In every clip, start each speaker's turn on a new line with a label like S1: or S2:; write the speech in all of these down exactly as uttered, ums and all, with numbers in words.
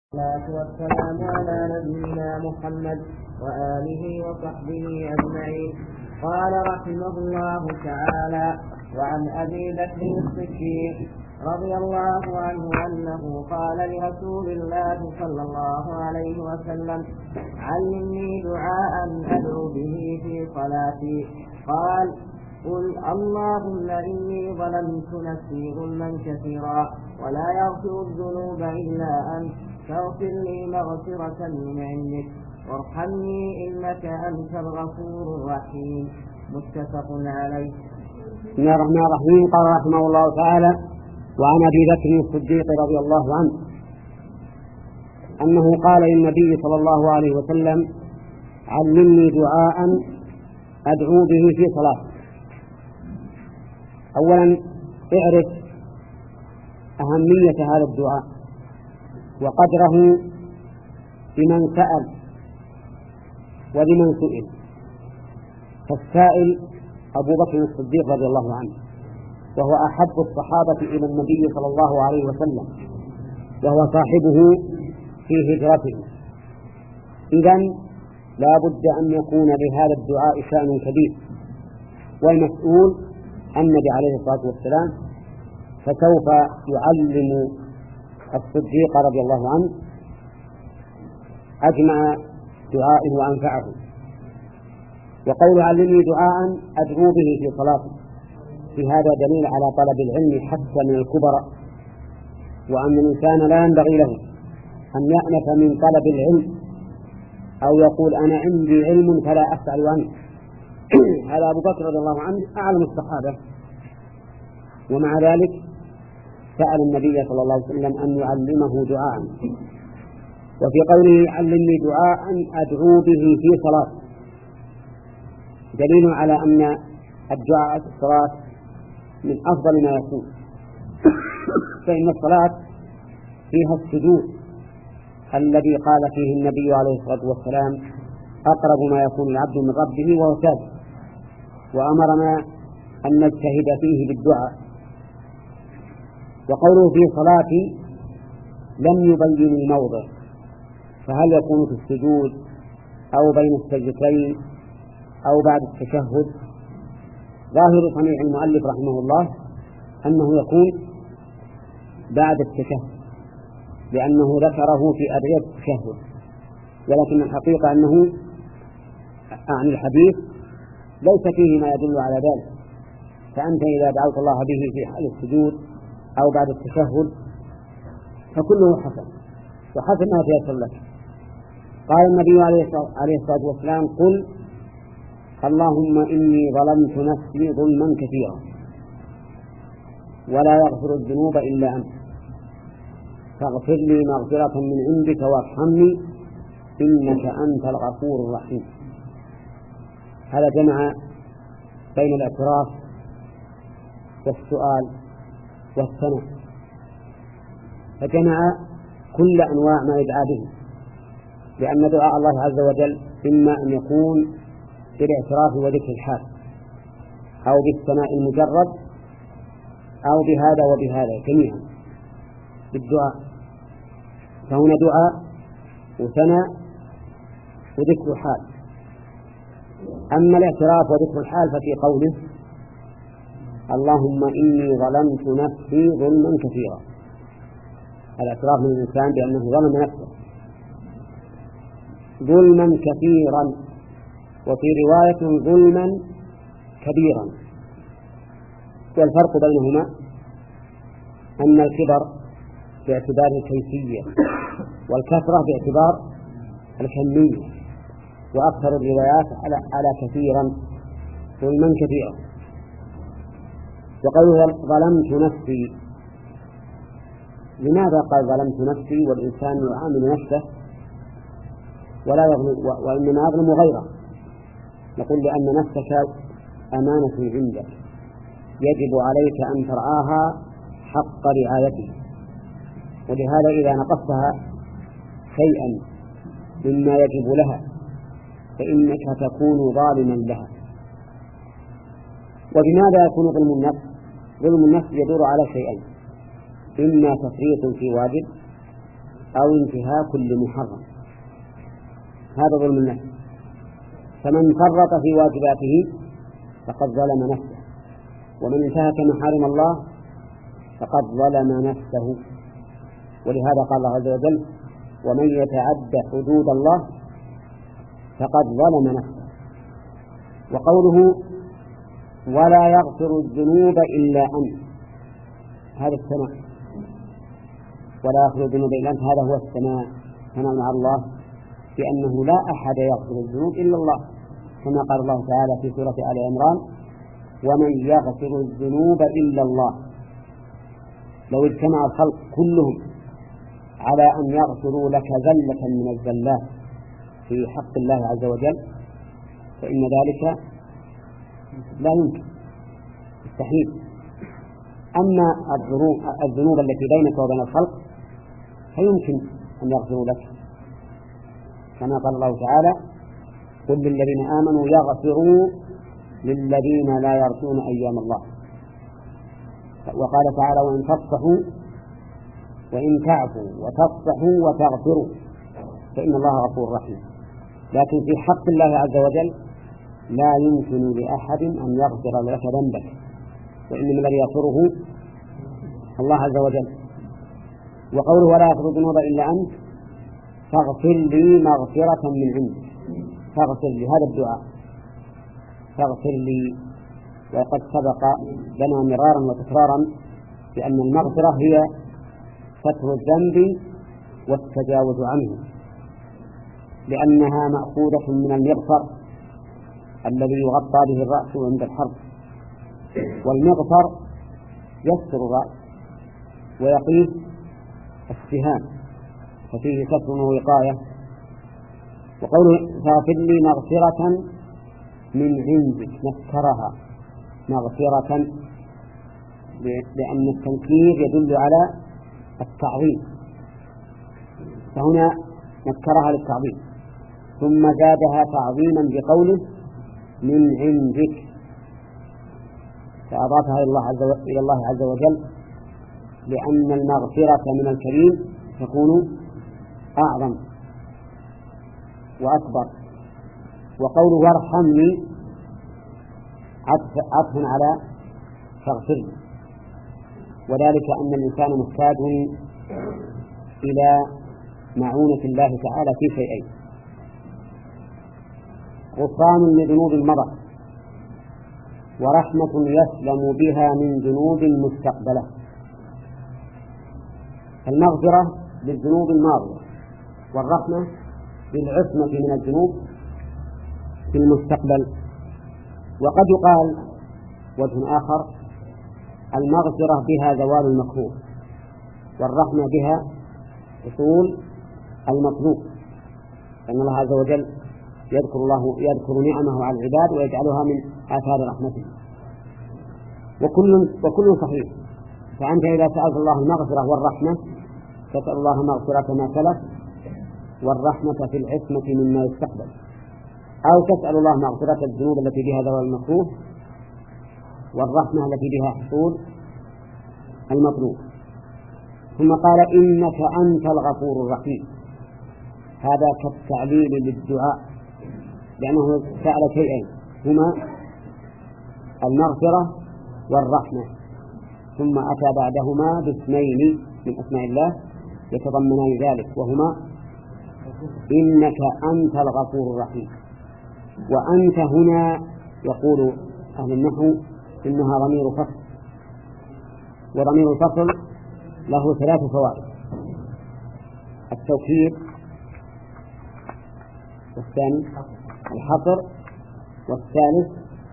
S1: والصلاة والسلام على نبينا محمد وآله وصحبه أجمعين. قال رحمه الله تعالى: وعن أبي بكر الصديق رضي الله عنه أنه قال لرسول الله صلى الله عليه وسلم: علمني دعاء أدعو به في صلاتي. قال: قل اللهم إني ظلمت نفسي ظلما كثيرا ولا يغفر الذنوب إلا أنت فاغفر لي مغفرة من عندك وارحمني إنك أنت الغفور الرحيم. متفق عليه.
S2: بسم الله الرحمن الرحيم. قال رحمه الله تعالى: وعن أبي بكر الصديق رضي الله عنه أنه قال للنبي صلى الله عليه وسلم: علمني دعاء أدعو به في صلاتي. أولا اعرف أهمية هذا الدعاء وقدره لمن سأل ولمن سئل. فالسائل أبو بكر الصديق رضي الله عنه، وهو أحب الصحابة إلى النبي صلى الله عليه وسلم، وهو صاحبه في هجرته. إذن لا بد أن يكون لهذا الدعاء شأن كبير. والمسؤول النبي عليه الصلاة والسلام، فسوف يعلم الصديق رضي الله عنه أجمع دعائه وأنفعه. وقول علمني دعاء أدعو به في صلاتي، في هذا دليل على طلب العلم حتى من الكبراء، وأن الإنسان لا ينبغي له أن يأنف من طلب العلم أو يقول أنا عندي علم فلا أسأل عنه. هذا أبو بكر رضي الله عنه أعلم الصحابة، ومع ذلك سأل النبي صلى الله عليه وسلم أن يعلمه دعاء. وفي قوله علمني دعاء أدعو به في صلاة دليل على أن الدعاء في الصلاة من أفضل ما يكون، فإن الصلاة فيها السجود الذي قال فيه النبي عليه الصلاة والسلام: أقرب ما يكون العبد من ربه وهو ساجد، وأمرنا أن نجتهد فيه بالدعاء. وقوله في صلاتي لم يبين الموضع، فهل يكون في السجود أو بين السجدتين أو بعد التشهد؟ ظاهر صنيع المؤلف رحمه الله أنه يكون بعد التشهد، لأنه ذكره في أدعية التشهد، ولكن الحقيقة أنه عن الحديث ليس فيه ما يدل على ذلك. فأنت إذا دعوت الله به في حال السجود أو بعد التشهد فكله حسن، وحسن ما تيسر لك. قال النبي عليه الصلاة والسلام: قل اللهم إني ظلمت نفسي ظلما كثيرا ولا يغفر الذنوب إلا أنت فاغفر لي مغفرة من عندك وارحمني إنك أنت الغفور الرحيم. هذا جمع بين الاعتراف والسؤال والثناء، فجمع كل أنواع ما يدعى به، لأن دعاء الله عز وجل إما أن يكون بالاعتراف وذكر الحال، أو بالثناء المجرد، أو بهذا وبهذا جميعا بالدعاء. فهنا دعاء وثناء وذكر حال. أما الاعتراف وذكر الحال ففي قوله: اللهم إني ظلمت نفسي ظلما كثيرا. الاعتراف من الإنسان بأنه ظلم نفسه ظلما كثيرا، وفي رواية ظلما كبيرا. والفرق بينهما أن الكبر باعتبار الكيفية والكثرة باعتبار الكمية، وأكثر الروايات على, على كثيرا ظلما كثيرا. وقوله ظلمت نفسي، لماذا قال ظلمت نفسي والإنسان يعامل نفسه ولا يظلم، وإنما يظلم غيره؟ نقول لأن نفسك أمانة عندك يجب عليك أن ترعاها حق رعايته، ولهذا إذا نقصتها شيئا مما يجب لها فإنك تكون ظالما لها. وبماذا يكون ظلم النفس؟ ظلم النفس يدور على شيئين: إما تفريط في واجب أو انتهاك لمحرم، هذا ظلم النفس. فمن فرط في واجباته فقد ظلم نفسه، ومن انتهك محارم الله فقد ظلم نفسه. ولهذا قال الله عز وجل: ومن يتعد حدود الله فقد ظلم نفسه. وقوله: ولا يغفر الذنوب إلا أنت، هذا الثناء، ولا يغفر الذنوب إلا أنت، هذا هو الثناء، ثناء على الله بأنه لا أحد يغفر الذنوب إلا الله، كما قال الله تعالى في سورة آل عمران: ومن يغفر الذنوب إلا الله. لو اجتمع الخلق كلهم على أن يغفروا لك زلة من الزلات في حق الله عز وجل فإن ذلك لا يمكن، مستحيل. أما الذنوب التي بينك وبين الخلق فيمكن أن يغفروا لك، كما قال الله تعالى: قل للذين آمنوا يغفروا للذين لا يرجون أيام الله. وقال تعالى: وإن تصفحوا وإن تعفوا وتصفحوا وتغفروا فإن الله غفور رحيم. لكن في حق الله عز وجل لا يمكن لأحد أن يغفر لك ذنبك، وإنما الذي يغفره الله عز وجل. وقوله: ولا يغفر الذنوب إلا أنت فاغفر لي مغفرة من عندك، فاغفر لي، هذا الدعاء، فاغفر لي. وقد سبق لنا مرارا وتكرارا بأن المغفرة هي ستر الذنب والتجاوز عنه، لأنها مأخوذة من المغفر الذي يغطى به الرأس عند الحرب، والمغفر يستر الرأس ويقيه السهام، ففيه ستر ووقاية. وقوله: فاغفر لي مغفرة من عندك، نكرها مغفرة لأن التنكير يدل على التعظيم، فهنا نكرها للتعظيم، ثم زادها تعظيما بقوله: من عندك، فأضافها إلى الله عز وجل، لأن المغفرة من الكريم تكون أعظم وأكبر. وقوله: وارحمني عطف على فاغفر لي، وذلك أن الإنسان محتاج إلى معونة الله تعالى في شيئين: غفران لذنوب مضت، ورحمة يسلم بها من ذنوب مستقبلة. المغفرة للذنوب الماضية، والرحمة للعصمة من الذنوب في المستقبل. وقد يقال وجه آخر: المغفرة بها زوال المكروه، والرحمة بها حصول المطلوب، لأن الله عز وجل يذكر الله يذكر نعمه على العباد ويجعلها من آثار رحمته، وكل وكل صحيح. فأنت إذا سألت الله المغفرة والرحمة تسأل الله مغفرة ما سلف والرحمة في العصمة مما يستقبل، أو تسأل الله مغفرة الذنوب التي بها زوال المكروه والرحمة التي بها حصول المطلوب. ثم قال: إنك أنت الغفور الرحيم. هذا كالتعليل للدعاء، لأنه سأل شيئين هما المغفرة والرحمة، ثم أتى بعدهما باسمين من أسماء الله يتضمنان ذلك، وهما إنك أنت الغفور الرحيم. وأنت هنا يقول أهل النحو إنها ضمير فصل، وضمير الفصل له ثلاث فوائد: التوكيد، والثاني الحصر، والثالث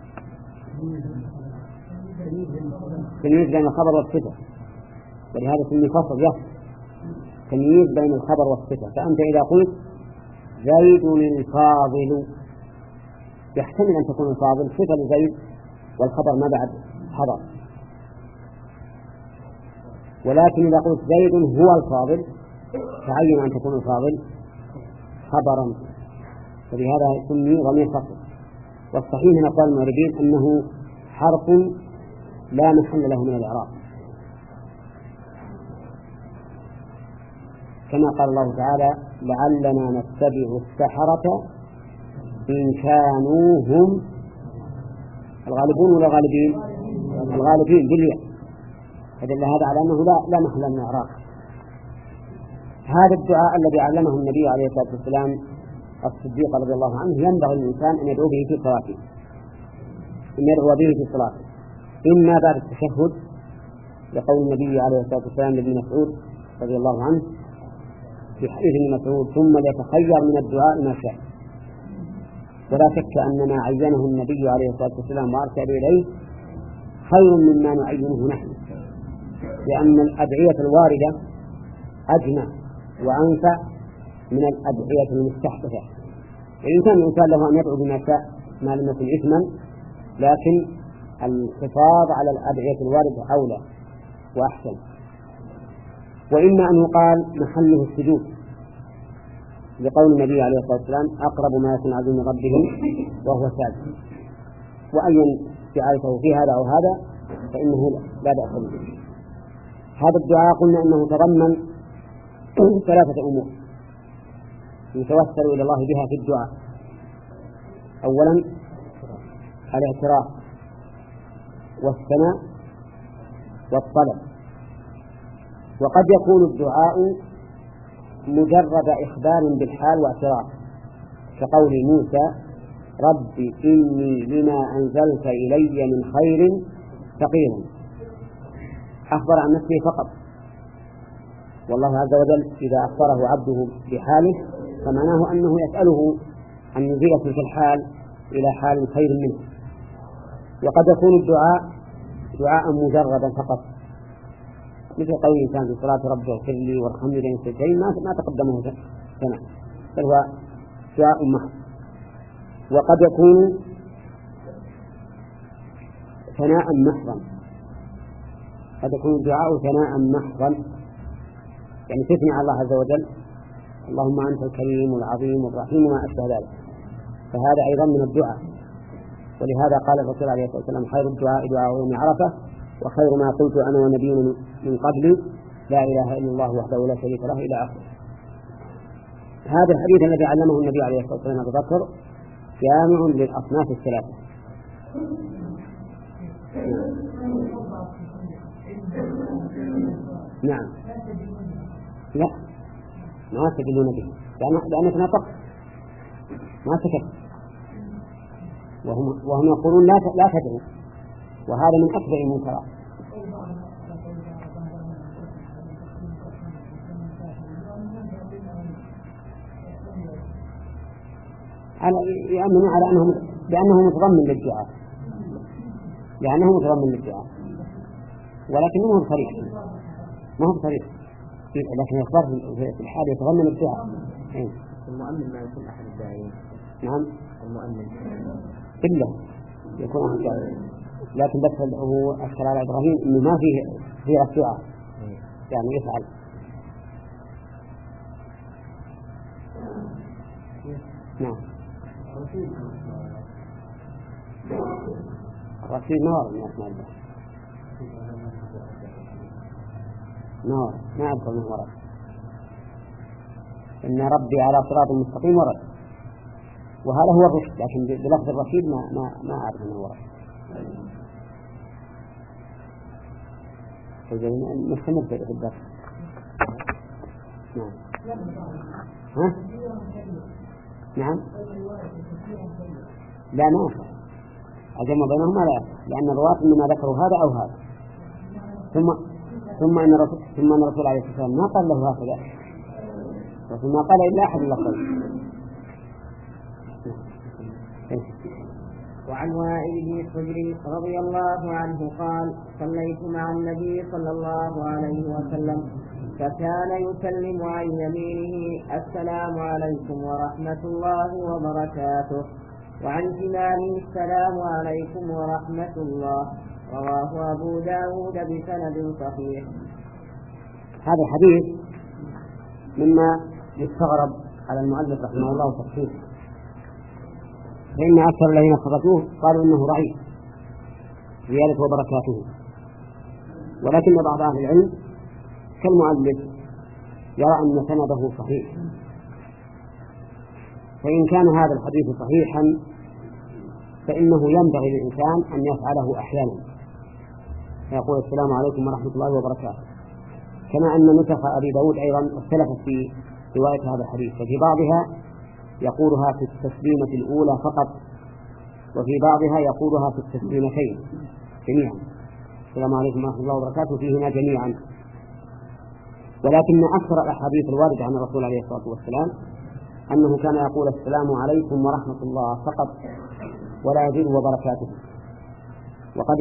S2: تمييز بين الخبر والصفة. ولهذا سمي فصل يفصل، تمييز بين الخبر والصفة. فأنت إذا قلت زيد الفاضل يحتمل أن تكون الفاضل صفة لزيد والخبر ما بعد حضر، ولكن إذا قلت زيد هو الفاضل تعين أن تكون الفاضل خبرا، فلهذا يسمي ضمير فصل. والصحيح من أقوال المعربين أنه حرف لا محل له من الإعراب، كما قال الله تعالى لعلنا نتبع السحرة إن كانوا هم الغالبون ولا غالبين الغالبين بالياء، فدل هذا على أنه لا, لا محل من الإعراب. هذا الدعاء الذي علمه النبي عليه الصلاة والسلام الصديق رضي الله عنه ينبغي الإنسان أن يدعو به في صلاته، أن يدعو به في صلاته إما بعد التشهد لقول النبي عليه الصلاة والسلام لابن مسعود رضي الله عنه في حديث ابن مسعود ثم يتخير من الدعاء ما شاء. ولا شك أن ما عينه النبي عليه الصلاة والسلام وأرسل إليه خير مما نعينه نحن، لأن الأدعية الواردة أجمع وأنفع من الأدعية المستحدثة. الإنسان الإنسان له أن يدعو بما شاء ما لم يكن إثما، لكن الحفاظ على الأدعية الواردة أولى وأحسن. وإما أن يقال محله السجود لقول النبي عليه الصلاة والسلام أقرب ما يكون عبد من ربه وهو ساجد، وأين دعايته في هذا أو هذا فإنه لا بأس به. هذا الدعاء قلنا أنه تضمن ثلاثة أمور يتوسل إلى الله بها في الدعاء. أولا الاعتراف والثناء والطلب. وقد يكون الدعاء مجرد إخبار بالحال واعتراف كقول موسى ربي إني لما أنزلت إلي من خير فقير، أخبر عن نفسه فقط، والله عز وجل إذا أخبره عبده بحاله فمعناه أنه يسأله أن يزيل تلك الحال إلى حال خير منه. وقد يكون الدعاء دعاء مجردا فقط مثل قول الإنسان في صلاة ربي اغفر لي وارحمني بين السجدين ما تقدمه سنة، بل هو دعاء محض. وقد يكون ثناء محضا، قد يكون الدعاء ثناء محضا يعني تثني على الله عز وجل اللهم أنت الكريم والعظيم والرحيم وما أشبه ذلك، فهذا أيضا من الدعاء. ولهذا قال الرسول عليه الصلاة والسلام خير الدعاء دعاء يوم عرفة وخير ما قلت أنا ونبينا من قبلي لا إله إلا الله وحده لا شريك له إلى آخره. هذا الحديث الذي علمه النبي عليه الصلاة والسلام أبو بكر جامع للأصناف الثلاثة. نعم لا ما تجدون به لأنك نطق ما سكت، وهم, وهم يقولون لا لا تدعو، وهذا من أكبر المنكرات. يأمنون على أنهم بأنه متضمن للدعاء لأنه متضمن للدعاء ولكنه مو بصريح ما هو بصريح، لكن الإخبار في الحال يتضمن الدعاء.
S1: المؤمن ما يكون أحد الداعين.
S2: نعم
S1: المؤمن
S2: إلا يكون أحد الداعين، لكن بس هو أشكر على إبراهيم إنه ما فيه فيه الدعاء يعني يفعل. نعم الرشيد نار من أسماء الله نار ما أذكر من ورد، إن ربي على صراط مستقيم ورد، وهذا هو الرشد، لكن بلفظ الرشيد ما ما ما أعرف من ورد. نستمر في الدرس. نعم ها نعم لا ما أفعل أجمع بينهما لا أفعل، لأن الرواة إنما ذكروا هذا أو هذا، ثم ثم أن الرسول ثم أن الرسول عليه الصلاة والسلام ما قال له هكذا، وما قال إلا أحد إلا قال.
S1: وعن وائل بن حجر رضي الله عنه قال صليت مع النبي صلى الله عليه وسلم فكان يسلم عن يمينه السلام عليكم ورحمة الله وبركاته، وعن شماله السلام عليكم ورحمة الله، رواه أبو داود بسند صحيح.
S2: هذا الحديث مما يستغرب على المؤلف رحمه الله تفسيره، فإن أكثر الذين خرجوه قالوا إنه ضعيف زيادة وبركاته، ولكن بعض أهل العلم كالمؤلف يرى أن سنده صحيح، فإن كان هذا الحديث صحيحا فإنه ينبغي للإنسان أن يفعله أحيانا، فيقول السلام عليكم ورحمة الله وبركاته، كما أن نسخ أبي داود أيضا اختلفت في رواية هذا الحديث، ففي بعضها يقولها في التسليمة الأولى فقط، وفي بعضها يقولها في التسليمتين جميعا، السلام عليكم ورحمة الله وبركاته فيهما جميعا. ولكن أكثر الأحاديث الواردة عن الرسول عليه الصلاة والسلام أنه كان يقول السلام عليكم ورحمة الله فقط ولا يزيد وبركاته. وقد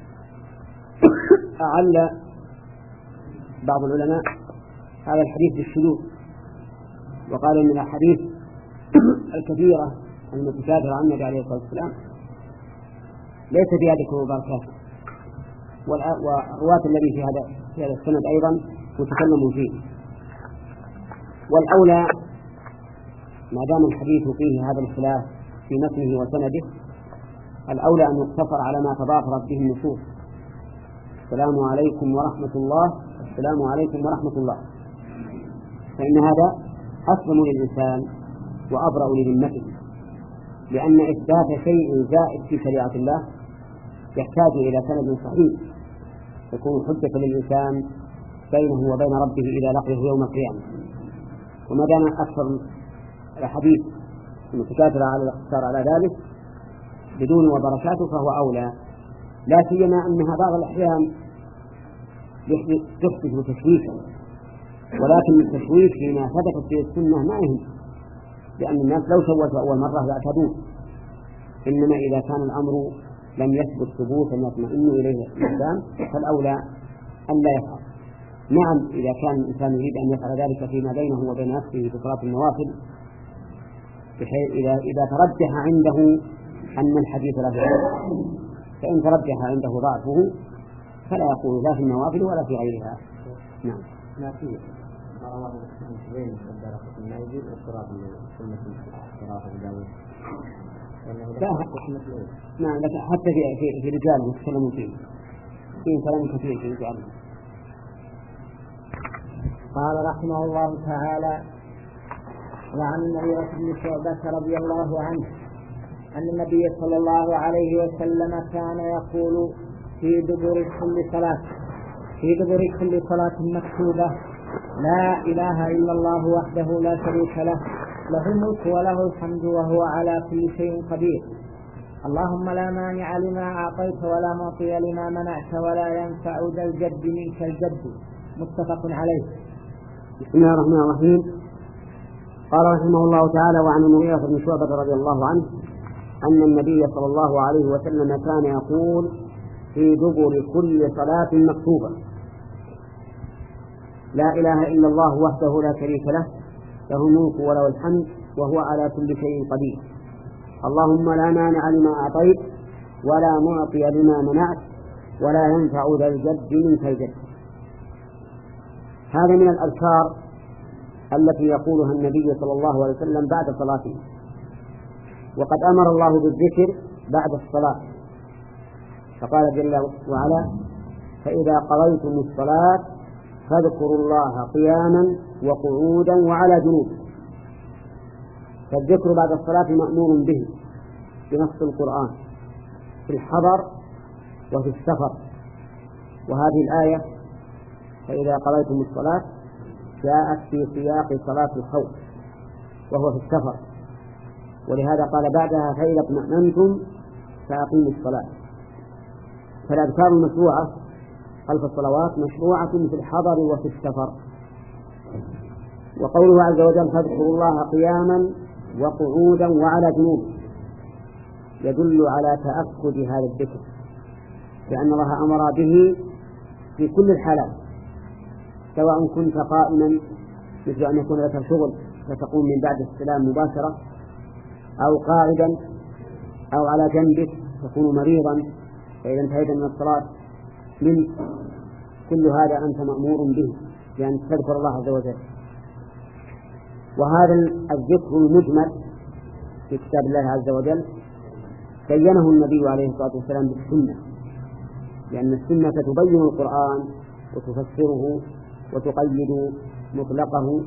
S2: أعل بعض العلماء هذا الحديث بالشذوذ، وقال إن الأحاديث الكثيرة المتكاثرة عن النبي عليه الصلاة والسلام ليس فيها ذكر وبركاته، والرواة الذي في هذا في هذا السند أيضا متكلم فيه. والأولى ما دام الحديث فيه هذا الخلاف في متنه وسنده، الأولى أن يقتصر على ما تضافرت به النصوص، السلام عليكم ورحمة الله، السلام عليكم ورحمة الله، فإن هذا أسلم للإنسان وأبرأ لذمته، لأن إثبات شيء زائد في شريعة الله يحتاج إلى سند صحيح يكون حجة للإنسان بينه وبين ربه إذا لقيه يوم القيامة. وما دام أكثر الحديث المتكاثرة على الاقتصار على ذلك بدون وبركاته فهو أولى، لا سيما أنها بعض الأحيان تحدث تشويشا، ولكن التشويش فيما ثبتت في السنة ما يهم، لأن الناس لو شوشوا أول مرة يعتدون، إنما إذا كان الأمر لم يثبت ثبوتا يطمئن إليه الإنسان فالأولى أن لا يفعل. نعم إذا كان الإنسان يريد أن يفعل ذلك فيما بينه وبين نفسه في صلاة النوافل، بحيث إذا إذا ترجح عنده أن الحديث له ضعف، فإن ترجح عنده ضعفه فلا يقول لا في النوافل ولا في غيرها. نعم.
S1: ما فيه رواه مسلم الدرجة المنزل والصراط السنة الصراط الداوود.
S2: نعم لكن حتى في في, في رجال يتكلمون فيه فيه كلام كثير في رجال.
S1: قال رحمه الله تعالى: وعن المغيرة بن شعبة رضي الله عنه أن النبي صلى الله عليه وسلم كان يقول في دبر كل صلاة في دبر كل صلاة مكتوبة: لا إله إلا الله وحده لا شريك له، له الملك وله الحمد وهو على كل شيء قدير، اللهم لا مانع لما أعطيت ولا معطي لما منعت ولا ينفع ذا الجد منك الجد. متفق عليه.
S2: بسم الله الرحمن الرحيم. قال رحمه الله تعالى: وعن المغيرة بن شعبة رضي الله عنه أن النبي صلى الله عليه وسلم كان يقول في دبر كل صلاة مكتوبة: لا إله إلا الله وحده لا شريك له، له الملك وله الحمد وهو على كل شيء قدير، اللهم لا مانع لما أعطيت ولا معطي لما منعت ولا ينفع ذا الجد منك الجد. هذا من الأذكار التي يقولها النبي صلى الله عليه وسلم بعد صلاته، وقد أمر الله بالذكر بعد الصلاة، فقال جل وعلا: فإذا قضيتم الصلاة فاذكروا الله قياما وقعودا وعلى جنوب. فالذكر بعد الصلاة مأمور به بنص القرآن في الحضر وفي السفر. وهذه الآية فإذا قضيتم الصلاة جاءت في سياق صلاة الخوف وهو في السفر، ولهذا قال بعدها: فإذا اطمأننتم فأقيموا الصلاة. فالأذكار المشروعة خلف الصلوات مشروعة في الحضر وفي السفر. وقوله عز وجل: فاذكروا الله قياما وقعودا وعلى جنوب يدل على تأكد هذا الذكر، لأن الله أمر به في كل الحالات، سواء كنت قائما مثل أن يكون لك شغل فتقوم من بعد السلام مباشرة، أو قاعدا، أو على جنبك تكون مريضا فإذا انتهيت من الصلاة منك، كل هذا أنت مأمور به بأن تذكر الله عز وجل. وهذا الذكر المجمل في كتاب الله عز وجل بينه النبي عليه الصلاة والسلام بالسنة، لأن السنة تبين القرآن وتفسره وتقيد مطلقه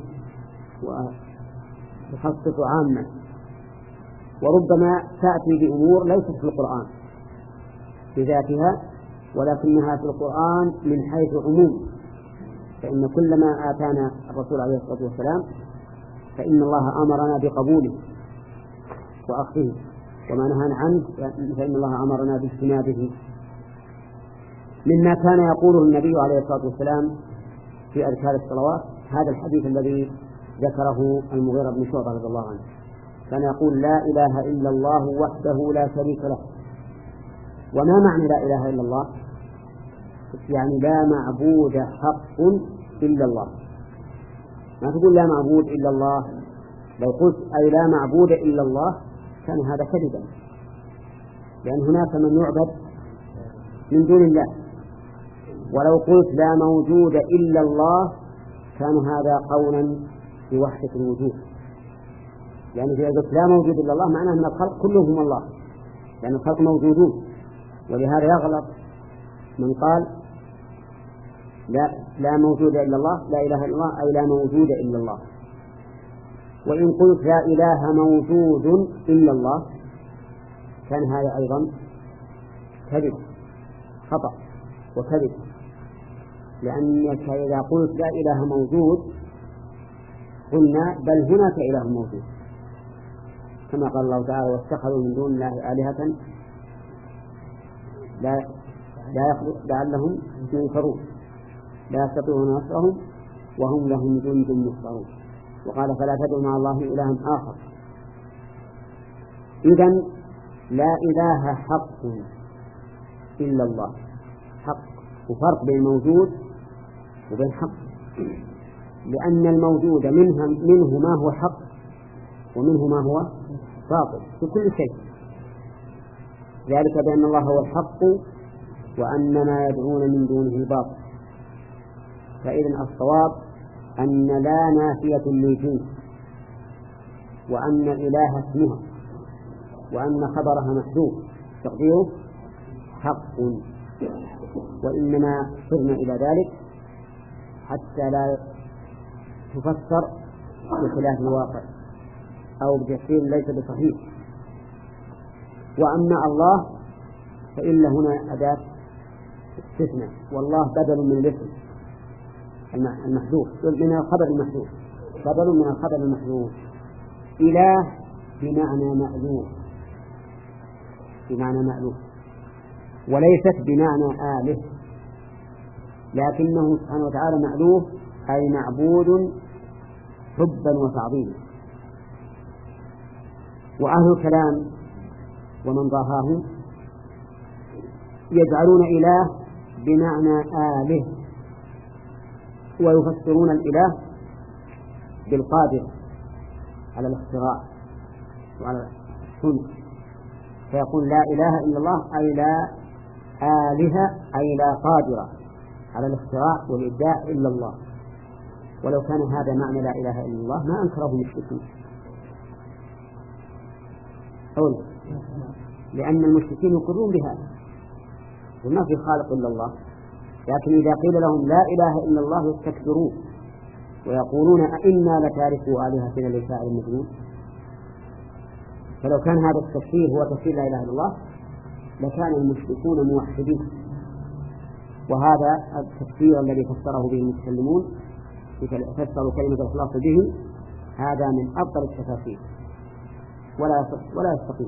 S2: وتخصص عامة، وربما تأتي بأمور ليست في القرآن بذاتها ولكنها في القرآن من حيث عموم، فإن كل ما آتانا الرسول عليه الصلاة والسلام فإن الله أمرنا بقبوله وأخذه، وما نهانا عنه فإن الله أمرنا باجتنابه. مما كان يقوله النبي عليه الصلاة والسلام في أذكار الصلوات هذا الحديث الذي ذكره المغيرة بن شعبة رضي الله عنه، كان يقول: لا إله إلا الله وحده لا شريك له. وما معنى لا إله إلا الله؟ يعني لا معبود حق إلا الله. ما تقول لا معبود إلا الله، لو قلت أي لا معبود إلا الله كان هذا كذبا، لأن هناك من يعبد من دون الله. ولو قلت لا موجود إلا الله كان هذا قولا بوحدة الوجود، لأن إذا قلت لا موجود إلا الله معناه أن الخلق كلهم الله، لأن الخلق موجودون. ولهذا يغلط من قال لا, لا موجود إلا الله، لا إله إلا الله أي لا موجود إلا الله. وإن قلت لا إله موجود إلا الله كان هذا أيضا كذب، خطأ وكذب، لأنك إذا قلت لا إله موجود قلنا بل هناك إله موجود، كما قال الله تعالى: واتخذوا من دون الله آلهة لا لا يخلق لعلهم ينصرون لا يستطيعون نصرهم وهم لهم جند محضرون. وقال: فلا تدعوا مع الله إلها آخر. إذن لا إله حق إلا الله، حق، وفرق بين موجود وبين حق، لأن الموجود منه, منه ما هو حق ومنه ما هو باطل في كل شيء، ذلك بأن الله هو الحق وأن ما يدعون من دونه الباطل. فإذن الصواب أن لا نافية للجنس، وأن إله اسمها، وأن خبرها محذوف تقديره حق. وإنما صرنا إلى ذلك حتى لا تفسر بخلاف الواقع أو بتفسير ليس بصحيح. وأما الله فإن هنا أداة استثناء، والله بدل من الاسم المحذوف، من الخبر المحذوف، بدل من الخبر المحذوف. إله بمعنى مألوف، بمعنى مألوف، وليست بمعنى آله، لكنه سبحانه وتعالى مألوف أي معبود حبا وتعظيما. وأهل الكلام ومن ضاهاهم يجعلون إله بمعنى آله، ويفسرون الإله بالقادر على الاختراع وعلى الصنع، فيقول لا إله إلا الله أي لا آلهة أي لا قادرة على الاختراع والإبداع إلا الله. ولو كان هذا معنى لا إله إلا الله ما أنكره المشركين، أولا لأن المشركين يقرون بهذا وما في خالق إلا الله، لكن إذا قيل لهم لا إله إلا الله يستكبرون ويقولون أئنا لتاركوا آلهتنا لشاعر مجنون. فلو كان هذا التفسير هو تفسير لا إله إلا الله لكان المشركون موحدين، وهذا التفسير الذي فسره به المتكلمون فسروا كلمة الإخلاص به هذا من أفضل التفاسير ولا ولا يستقيم.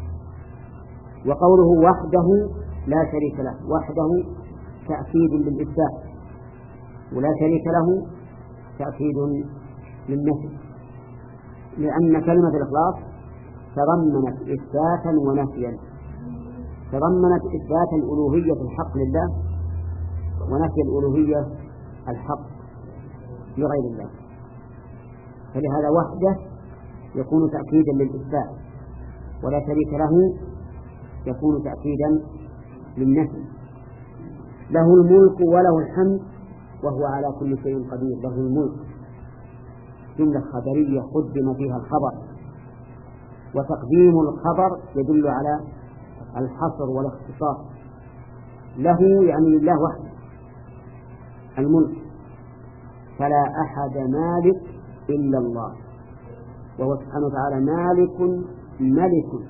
S2: وقوله وحده لا شريك له، وحده تأكيد للإثبات، ولا شريك له تأكيد للنفي، لأن كلمة الإخلاص تضمنت إثباتا ونفيا، تضمنت إثبات الألوهية الحق لله ونفي الألوهية الحق لغير الله. فلهذا وحده يكون تأكيدا للإثبات، ولا شريك له يكون تأكيدا للنفي. له الملك وله الحمد وهو على كل شيء قدير. له الملك جملة خبرية قدم فيها الخبر، وتقديم الخبر يدل على الحصر والاختصاص. له يعني لله وحده الملك، فلا أحد مالك إلا الله، وهو سبحانه وتعالى مالك ملك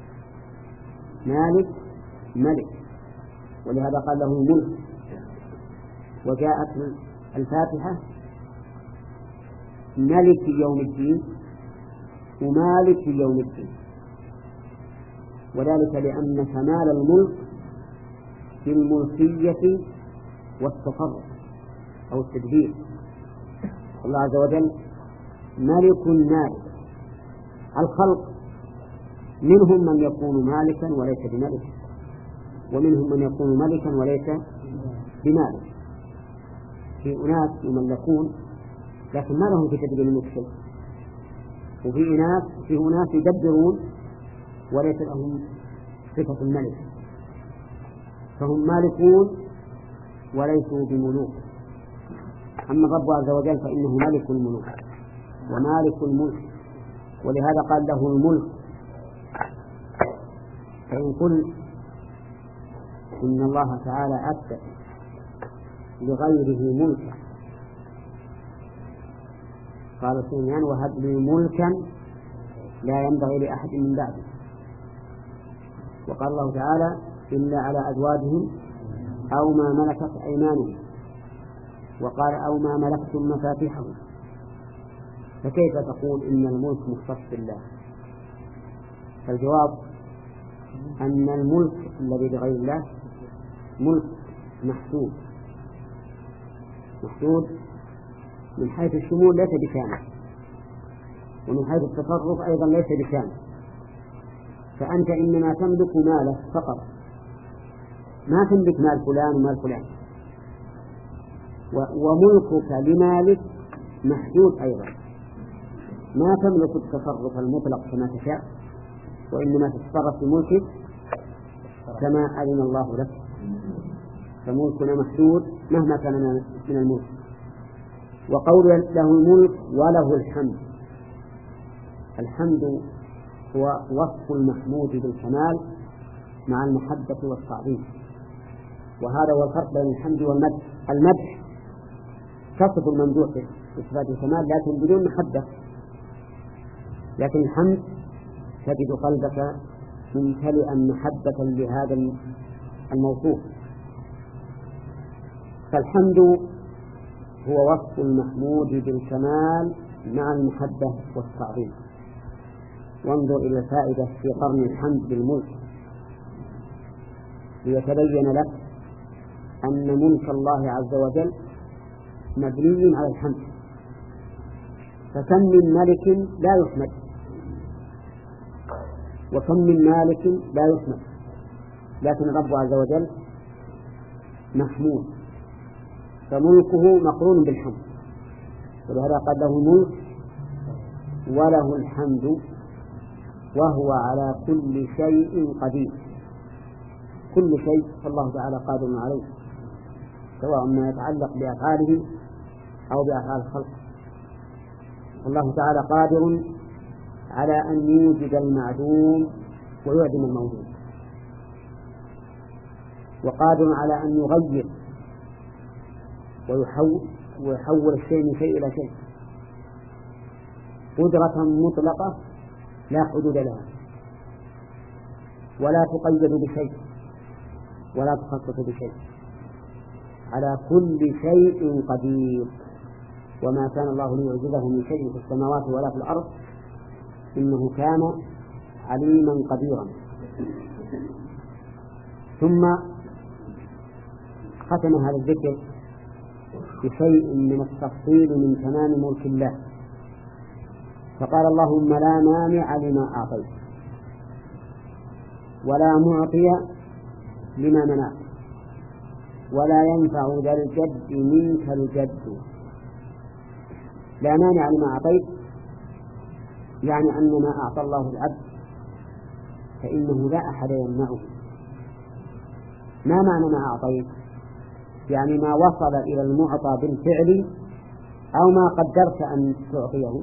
S2: مالك ملك، ولهذا قال له الملك. وجاءت الفاتحة ملك يوم الدين ومالك يوم الدين، وذلك لأن كمال الملك في الملكية والتصرف أو التدبير. الله عز وجل ملك مالك. الخلق منهم من يكون مالكا وليس بملك، ومنهم من يكون ملكا وليس بمالك. في أناس يملكون لكن ما لهم في تدبير الملك شيء، وفي أناس في أناس يدبرون وليس لهم صفة الملك، فهم مالكون وليسوا بملوك. أما الرب عز وجل فإنه ملك الملوك ومالك الملك، ولهذا قال له الملك. فإن قل إن الله تعالى أثبت لغيره ملكا، قال سفيان وهب لي ملكا لا ينبغي لأحد من بعده. وقال الله تعالى إلا على أزواجهم أو ما ملكت أيمانهم، وقال أو ما ملكتم مفاتيحه. فكيف تقول إن الملك مختص بالله؟ فالجواب أن الملك الذي بغير الله ملك محدود محدود من حيث الشمول ليس بكامل، ومن حيث التصرف أيضا ليس بكامل. فأنت إنما تملك ماله فقط، ما تملك مال فلان ومال فلان، وملكك لمالك محدود أيضا، ما تملك التصرف المطلق كما تشاء، وإنما تتصرف في ملكك كما أذن الله لك. فملكنا محدود مهما كان من الملك. وقول له الملك وله الحمد، الحمد هو وصف المحمود بالكمال مع المحبة والتعظيم، وهذا هو الفرق بين الحمد والمدح. المدح تصف الممدوح بصفات الكمال لكن بدون محبة، لكن الحمد تجد قلبك ممتلئا محبة لهذا الموصوف. فالحمد هو وصف المحمود بالكمال مع المحبة والتعظيم. وانظر إلى الفائدة في قرن الحمد بالملك ليتبين لك أن ملك الله عز وجل مبني على الحمد. فكم من ملك لا يحمد، وكم من مالك لا يحمد، لكن الرب عز وجل محمود، فملكه مقرون بالحمد. ولهذا قال له الملك وله الحمد وهو على كل شيء قدير. كل شيء فالله تعالى قادر عليه، سواء ما يتعلق بأفعاله أو بأفعال الخلق. الله تعالى قادر على أن يوجد المعدوم ويعدم الموجود، وقادر على أن يغير ويحول, ويحول الشيء من شيء إلى شيء، قدرة مطلقة لا حدود لها، ولا تقيد بشيء ولا تخصص بشيء، على كل شيء قدير. وما كان الله ليعجزه من شيء في السماوات ولا في الأرض إنه كان عليما قديرا. ثم ختم هذا الذكر بشيء من التفصيل من تمام ملك الله، فقال اللهم لا مانع لما أعطيت ولا معطي لما منعت ولا ينفع ذا الجد منك الجد. لا مانع لما أعطيت يعني أن ما أعطى الله العبد فإنه لا أحد يمنعه. ما معنى ما أعطيت؟ يعني ما وصل إلى المعطى بالفعل أو ما قدرت أن تعطيه.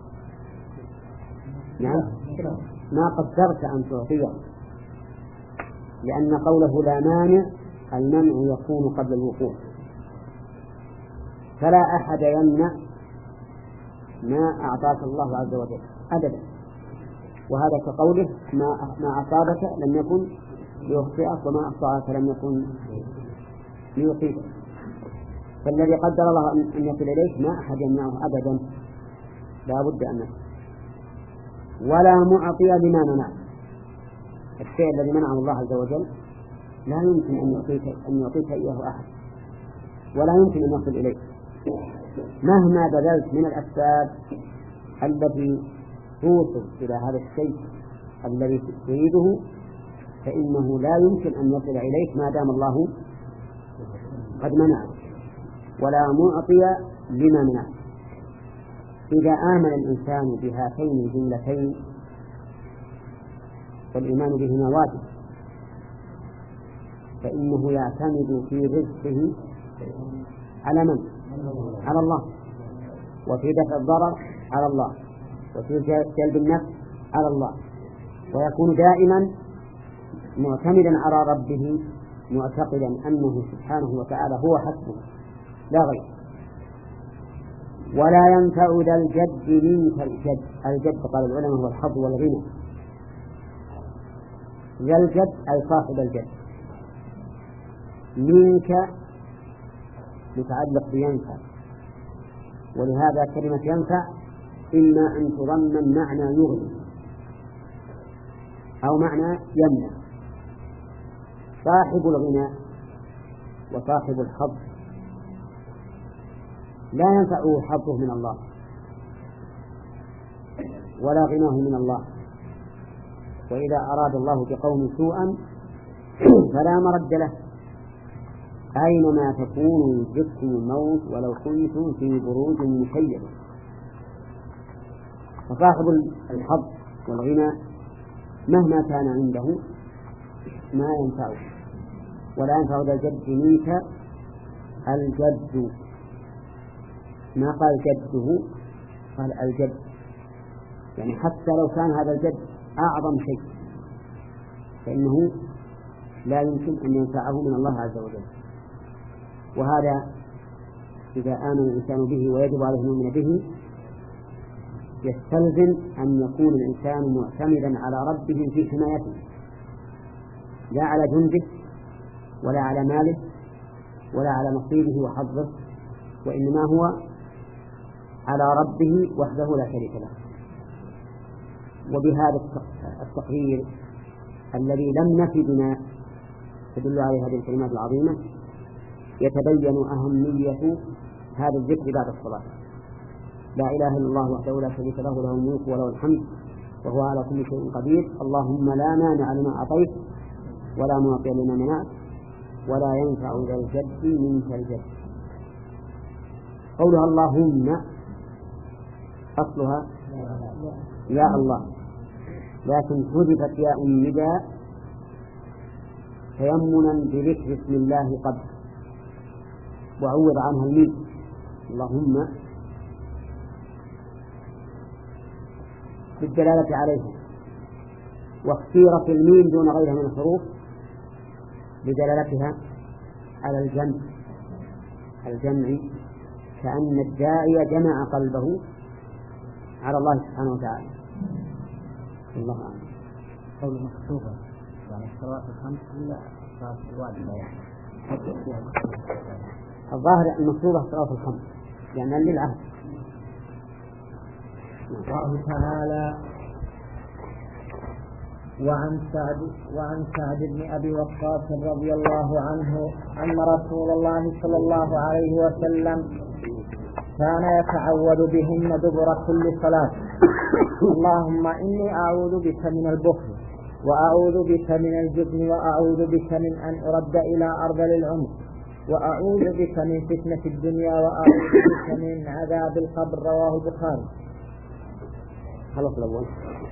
S2: نعم، ما قدرت أن تعطيه، لأن قوله لا مانع المنع يكون قبل الوقوع، فلا أحد يمنع ما أعطاك الله عز وجل أبدا. وهذا كقوله ما ما أصابك لم يكن ليخطئك وما أخطأك لم يكن ليصيبك. فالذي قدر الله أن يصل إليك ما أحد يمنعه أبدا، لا بد أن يصل. ولا معطي لما منع، الشيء الذي منعه الله عز وجل لا يمكن أن يعطيك أن يعطيك إياه أحد، ولا يمكن أن يصل إليك مهما بذلت من الأسباب التي توصل إلى هذا الشيء الذي تريده، فإنه لا يمكن أن يصل إليك ما دام الله قد منعه. ولا معطي لما منعه. إذا آمن الإنسان بهاتين الجملتين والإيمان بهما واجب، فإنه يعتمد في رزقه على من؟ على الله، وفي دفع الضرر على الله، وفي جلب النفس على الله، ويكون دائما معتمدا على ربه معتقدا أنه سبحانه وتعالى هو حسبه لا غير. ولا ينفع ذا الجد منك الجد. الجد قال العلماء هو الحظ والغنى. ذا الجد أي صاحب الجد، منك متعلق بينفع، ولهذا كلمة ينفع إما أن تضمن معنى يغني أو معنى يمنع. صاحب الغنى وصاحب الحظ لا ينفعه حظه من الله ولا غناه من الله، وإذا أراد الله بقوم سوءا فلا مرد له، أينما تكونوا يدرككم الموت ولو كنتم في بروج مشيدة. فصاحب الحظ والغنى مهما كان عنده ما ينفعه. ولا ينفع ذا الجد منك الجد، ما قال جده، قال الجد، يعني حتى لو كان هذا الجد أعظم شيء فإنه لا يمكن أن ينفعه من الله عز وجل. وهذا إذا آمن الإنسان به ويجب عليه أن يؤمن به يستلزم أن يكون الإنسان معتمدا على ربه في حمايته، لا على جنده ولا على ماله ولا على نصيبه وحظه، وإنما هو على ربه وحده لا شريك له. وبهذا التقرير الذي لم نفي بما تدل عليه هذه الكلمات العظيمة يتبين أهمية هذا الذكر بعد الصلاة. لا إله إلا الله وحده لا شريك له، له الملك وله الحمد وهو على كل شيء قدير. اللهم لا مانع لما أعطيت ولا معطي لما منعت ولا ينفع ذا الجد منك الجد. قولها اللهم أصلها يا الله، لكن حذفت ياء النداء تيمنا بذكر اسم الله قبل، وعوض عنها الميم اللهم بالدلالة عليها، واختيرت الميم دون غيرها من الحروف بدلالتها على الجمع الجمع كأن الداعي جمع قلبه على الله سبحانه وتعالى. الله أعلم.
S1: قول مكتوبة يعني الصلوات الخمس إلا صلاة الواجبة، يعني
S2: الظاهر المكتوبة الصلوات الخمس يعني للعهد.
S1: الله تعالى وعن سعد وعن سعد بن أبي وقاص رضي الله عنه أن رسول الله صلى الله عليه وسلم كان يتعوذ بهن دبر كل صلاة: اللهم إني أعوذ بك من البخل، وأعوذ بك من الجبن، وأعوذ بك من أن أرد إلى أرذل العمر، وأعوذ بك من فتنة الدنيا، وأعوذ بك من عذاب القبر. رواه البخاري.
S2: خلص الأول.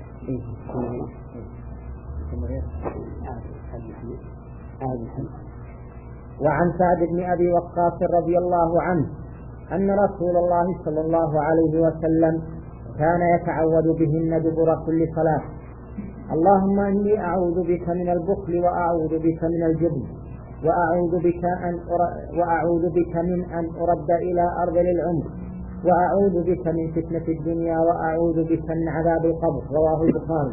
S1: وعن سعد بن أبي وقاص رضي الله عنه أن رسول الله صلى الله عليه وسلم كان يتعوذ بهن دبر كل صلاة: اللهم إني أعوذ بك من البخل، وأعوذ بك من الجبن، وأعوذ بك أن أر... وأعوذ بك من أن أرد إلى أرض العمر، وأعوذ بك من فتنة الدنيا، وأعوذ بك من عذاب القبر. رواه البخاري.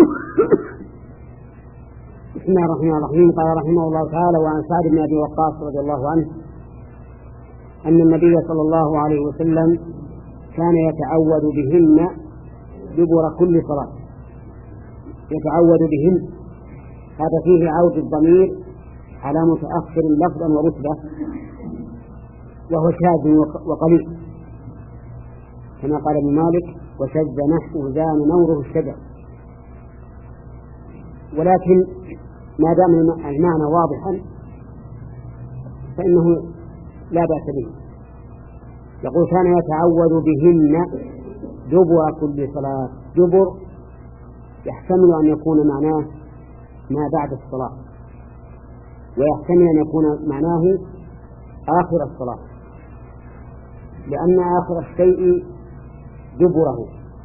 S2: بسم الله الرحمن الرحيم. قال رحمه الله تعالى: وعن سعد بن أبي وقاص رضي الله عنه أن النبي صلى الله عليه وسلم كان يتعوذ بهن دبر كل صلاة. يتعوذ بهن، هذا فيه عود الضمير على متأخر لفظا ورتبة، وهو شاذ وقليل، كما قال ابن مالك: وشذ نحو زان نوره الشجر. ولكن ما دام المعنى واضحا فإنه لا بأس به. يقول: كان يتعوذ بهن دبر كل صلاة. دبر يحتمل أن يكون معناه ما بعد الصلاة، ويحتمل أن يكون معناه آخر الصلاة، لأن آخر الشيء دبره،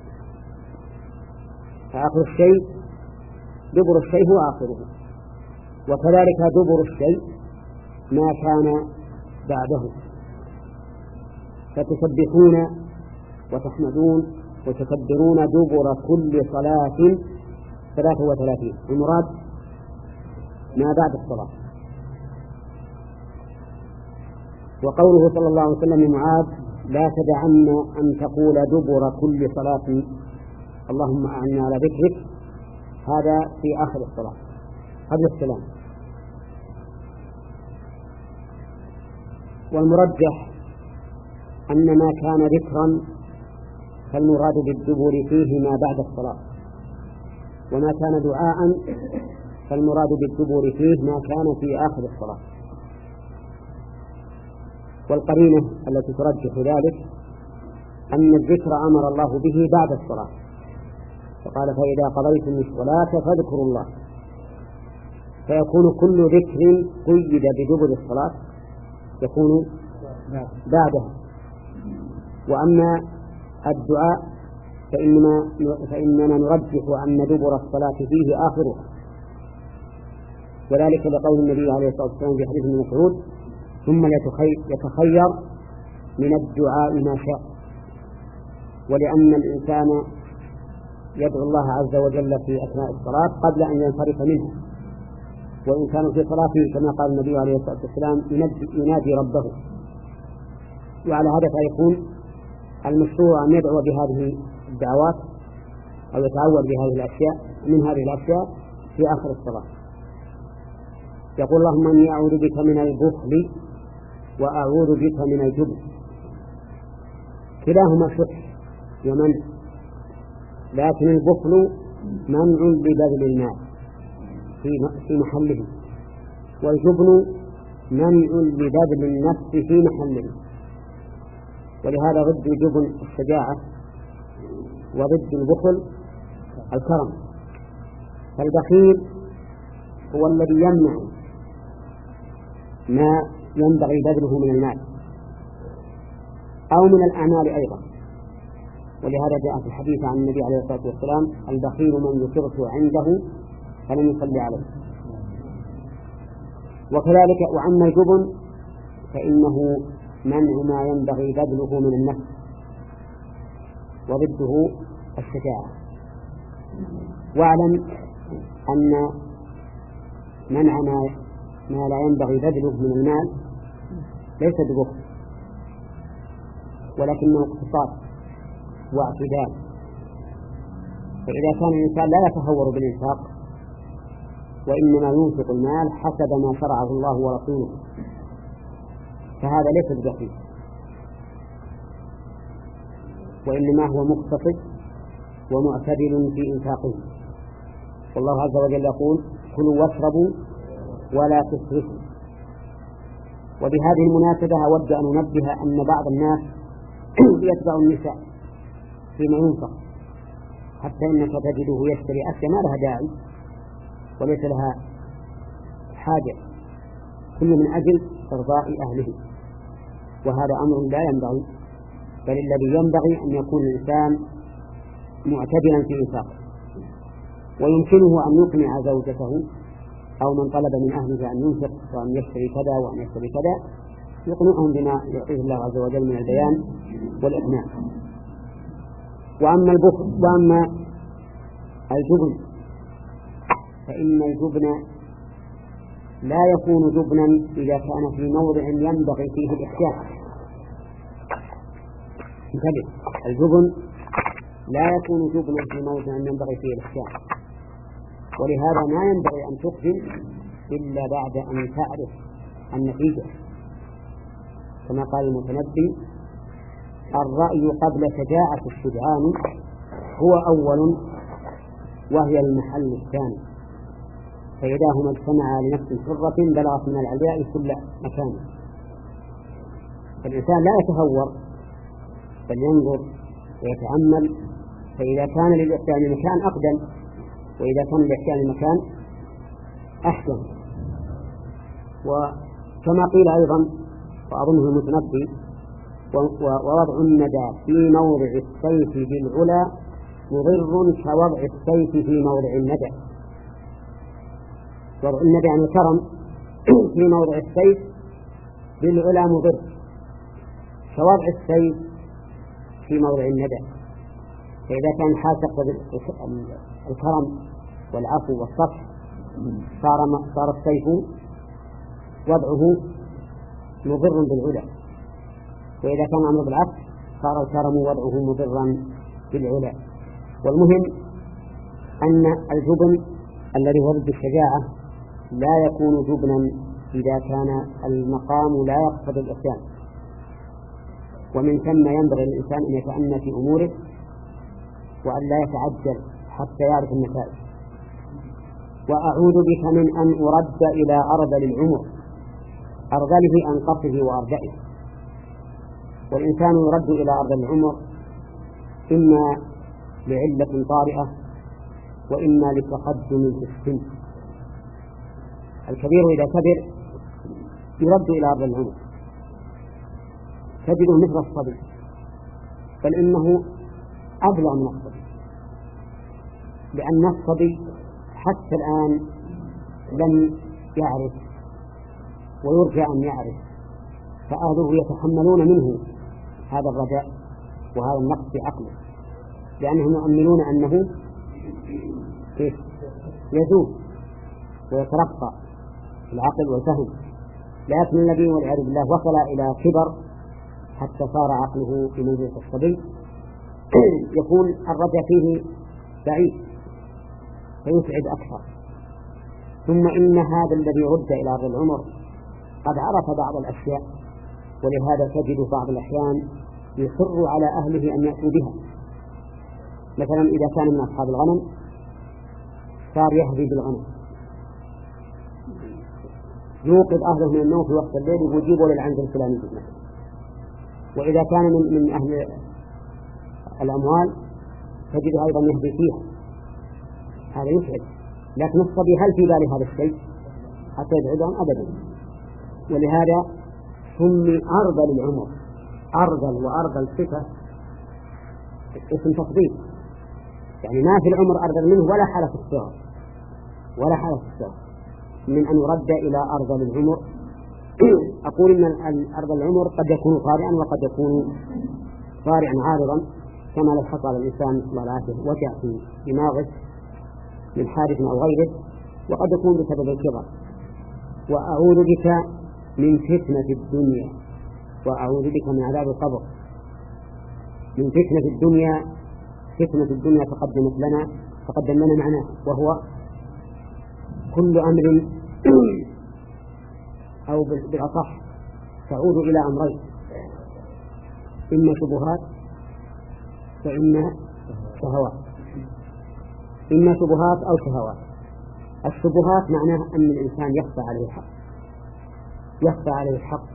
S2: فآخر الشيء دبر الشيء هو آخره، وكذلك دبر الشيء ما كان بعده. فتسبحون وتحمدون وتكبرون دبر كل صلاة ثلاثة وثلاثين، المراد ما بعد الصلاة. وقوله صلى الله عليه وسلم لمعاذ: لا تدعن أن تقول دبر كل صلاة اللهم أعني على ذكرك، هذا في آخر الصلاة قبل السلام. والمرجح أن ما كان ذكرا فالمراد بالدبر فيه ما بعد الصلاة، وما كان دعاء فالمراد بالدبر فيه ما كان في آخر الصلاة. والقرينة التي ترجح ذلك أن الذكر أمر الله به بعد الصلاة، فقال: فإذا قضيتم الصلاة فاذكروا الله، فيكون كل ذكر قيد بدبر الصلاة يكون بعدها. وأما الدعاء فإنما, فإننا نرجح أن دبر الصلاة فيه آخرها، وذلك لقول النبي عليه الصلاة والسلام في حديث ابن مسعود: ثم يتخير من الدعاء ما شاء. ولأن الإنسان يدعو الله عز وجل في أثناء الصلاة قبل أن ينصرف منها، وإن كان في صلاته كما قال النبي عليه الصلاة والسلام ينادي ربه. وعلى هذا فيكون المشروع أن يدعو بهذه الدعوات أو يتعوذ بهذه الأشياء من هذه الأشياء في آخر الصلاة. يقول: اللهم إني أعوذ بك من البخل وأعوذ بك من الجبن. كلاهما شح ومنع، لكن البخل منع ببذل المال في محله، والجبن منع ببذل النفس في محله. ولهذا ضد الجبن الشجاعة، وضد البخل الكرم. فالبخيل هو الذي يمنع ما ينبغي بذله من المال أو من الأعمال أيضا. ولهذا جاء في الحديث عن النبي عليه الصلاة والسلام: البخيل من ذكرت عنده فلم يصلي عليه. وكذلك وأما الجبن فإنه منع ما ينبغي بذله من النفس، وضده الشجاعة. واعلم أن منع ما لا ينبغي بذله من المال ليس ببخل، ولكنه اقتصاد واعتدال. فإذا كان الإنسان لا يتهور بالإنفاق وإنما ينفق المال حسب ما شرعه الله ورسوله فهذا ليس ببخيل، وإنما هو مقتصد ومعتدل في إنفاقه. والله عز وجل يقول: كلوا واشربوا ولا تسرفوا. وبهذه المناسبة أود أن ننبه أن بعض الناس يتبع النساء فيما ينفق، حتى إنك تجده يشتري أشياء ما لها داعي وليس لها حاجة، كل من أجل إرضاء أهله، وهذا أمر لا ينبغي، بل الذي ينبغي أن يكون الإنسان معتدلا في إنفاقه. ويمكنه أن يقنع زوجته أو من طلب من أهله أن ينفق وأن يشتري كذا وأن يشتري كذا يقنعهم بما يعطيه الله عز وجل من البيان والإقناع. وأما البخل وأما الجبن فإن الجبن لا يكون جبنا إذا كان في موضع ينبغي فيه الإحسان. انتبه، الجبن لا يكون جبنا في موضع ينبغي فيه الإحسان، ولهذا ما ينبغي أن تقبل إلا بعد أن تعرف النتيجة، كما قال المتنبي: الرأي قبل شجاعة الشجعان هو أول وهي المحل الثاني، فإذا هما اجتمعا لنفس حرة بلغت من العلياء كل مكان. فالإنسان لا يتهور بل ينظر ويتأمل، فإذا كان للإحسان مكان أقدم، وإذا كان للإحسان مكان أحسن. وكما قيل أيضا وأظنه المتنبي: ووضع الندى في موضع السيف بالعلا مضر كوضع السيف في موضع الندى. وضع الندى عن الكرم في موضع السيف بالعلا مضر كوضع السيف في موضع الندى. فإذا كان حال تقتضي الكرم والعفو والصفح صار صار السيف وضعه مضر بالعلا، وإذا كان أمر بالعكس صار الكرم وضعه مضرا بالعلا. والمهم أن الجبن الذي هو ضد الشجاعة لا يكون جبنا إذا كان المقام لا يقتضي الإحسان، ومن ثم ينبغي للإنسان أن يتأنى في أموره وأن لا يتعجل حتى يعرف النتائج. وأعوذ بك من أن أرد إلى أرذل العمر، أرذله أنقصه وأرجعه. والإنسان يرد إلى أرذل العمر إما لعلة طارئة وإما لتقدم في السن. الكبير إذا كبر يرد إلى أرذل العمر، تجده مثل الصبي، بل إنه أبلغ من الصبي، لأن الصبي حتى الآن لم يعرف ويرجى أن يعرف، فأهله يتحملون منه هذا الرجاء وهذا النقص في عقله، لأنهم يؤمنون أنه يزول ويترقى في العقل والفهم. لكن الذي والعياذ بالله وصل إلى كبر حتى صار عقله في منزلة الصبي يكون الرجاء فيه بعيد فيسعد أكثر. ثم إن هذا الذي رد إلى أرض العمر قد عرف بعض الأشياء، ولهذا تجد بعض الأحيان يصر على أهله أن يأتوا بها. مثلا إذا كان من أصحاب الغنم صار يهدي بالغنم، يوقظ أهله من النوم في وقت الليل ويجيبوا للعنز الفلاني. وإذا كان من, من أهل الأموال تجد أيضا يهدي فيها، هذا يسعد. لكن الصبي هل في باله هذا الشيء حتى يبعدهم؟ أبدا. ولهذا سمي أرذل العمر. أرذل وأرذل صفة اسم تفضيل، يعني ما في العمر أرذل منه ولا حالة في الصغر ولا حالة في الصغر من أن يرد إلى أرذل العمر. أقول إن أرذل العمر قد يكون طارئا وقد يكون طارئا عارضا، كما لو حصل الإنسان الله العافية وجع في دماغه من حادث أو غيره، وقد يكون بسبب الكبر. وأعوذ بك من فتنة الدنيا وأعوذ بك من عذاب القبر. من فتنة الدنيا، فتنة الدنيا تقدمت لنا تقدم لنا معناه، وهو كل أمر أو بالأصح تعود إلى أمرين: إما شبهات وإما شهوات. إما شبهات أو شهوات. الشبهات معناها أن الإنسان يخفى عليه الحق يخفى عليه الحق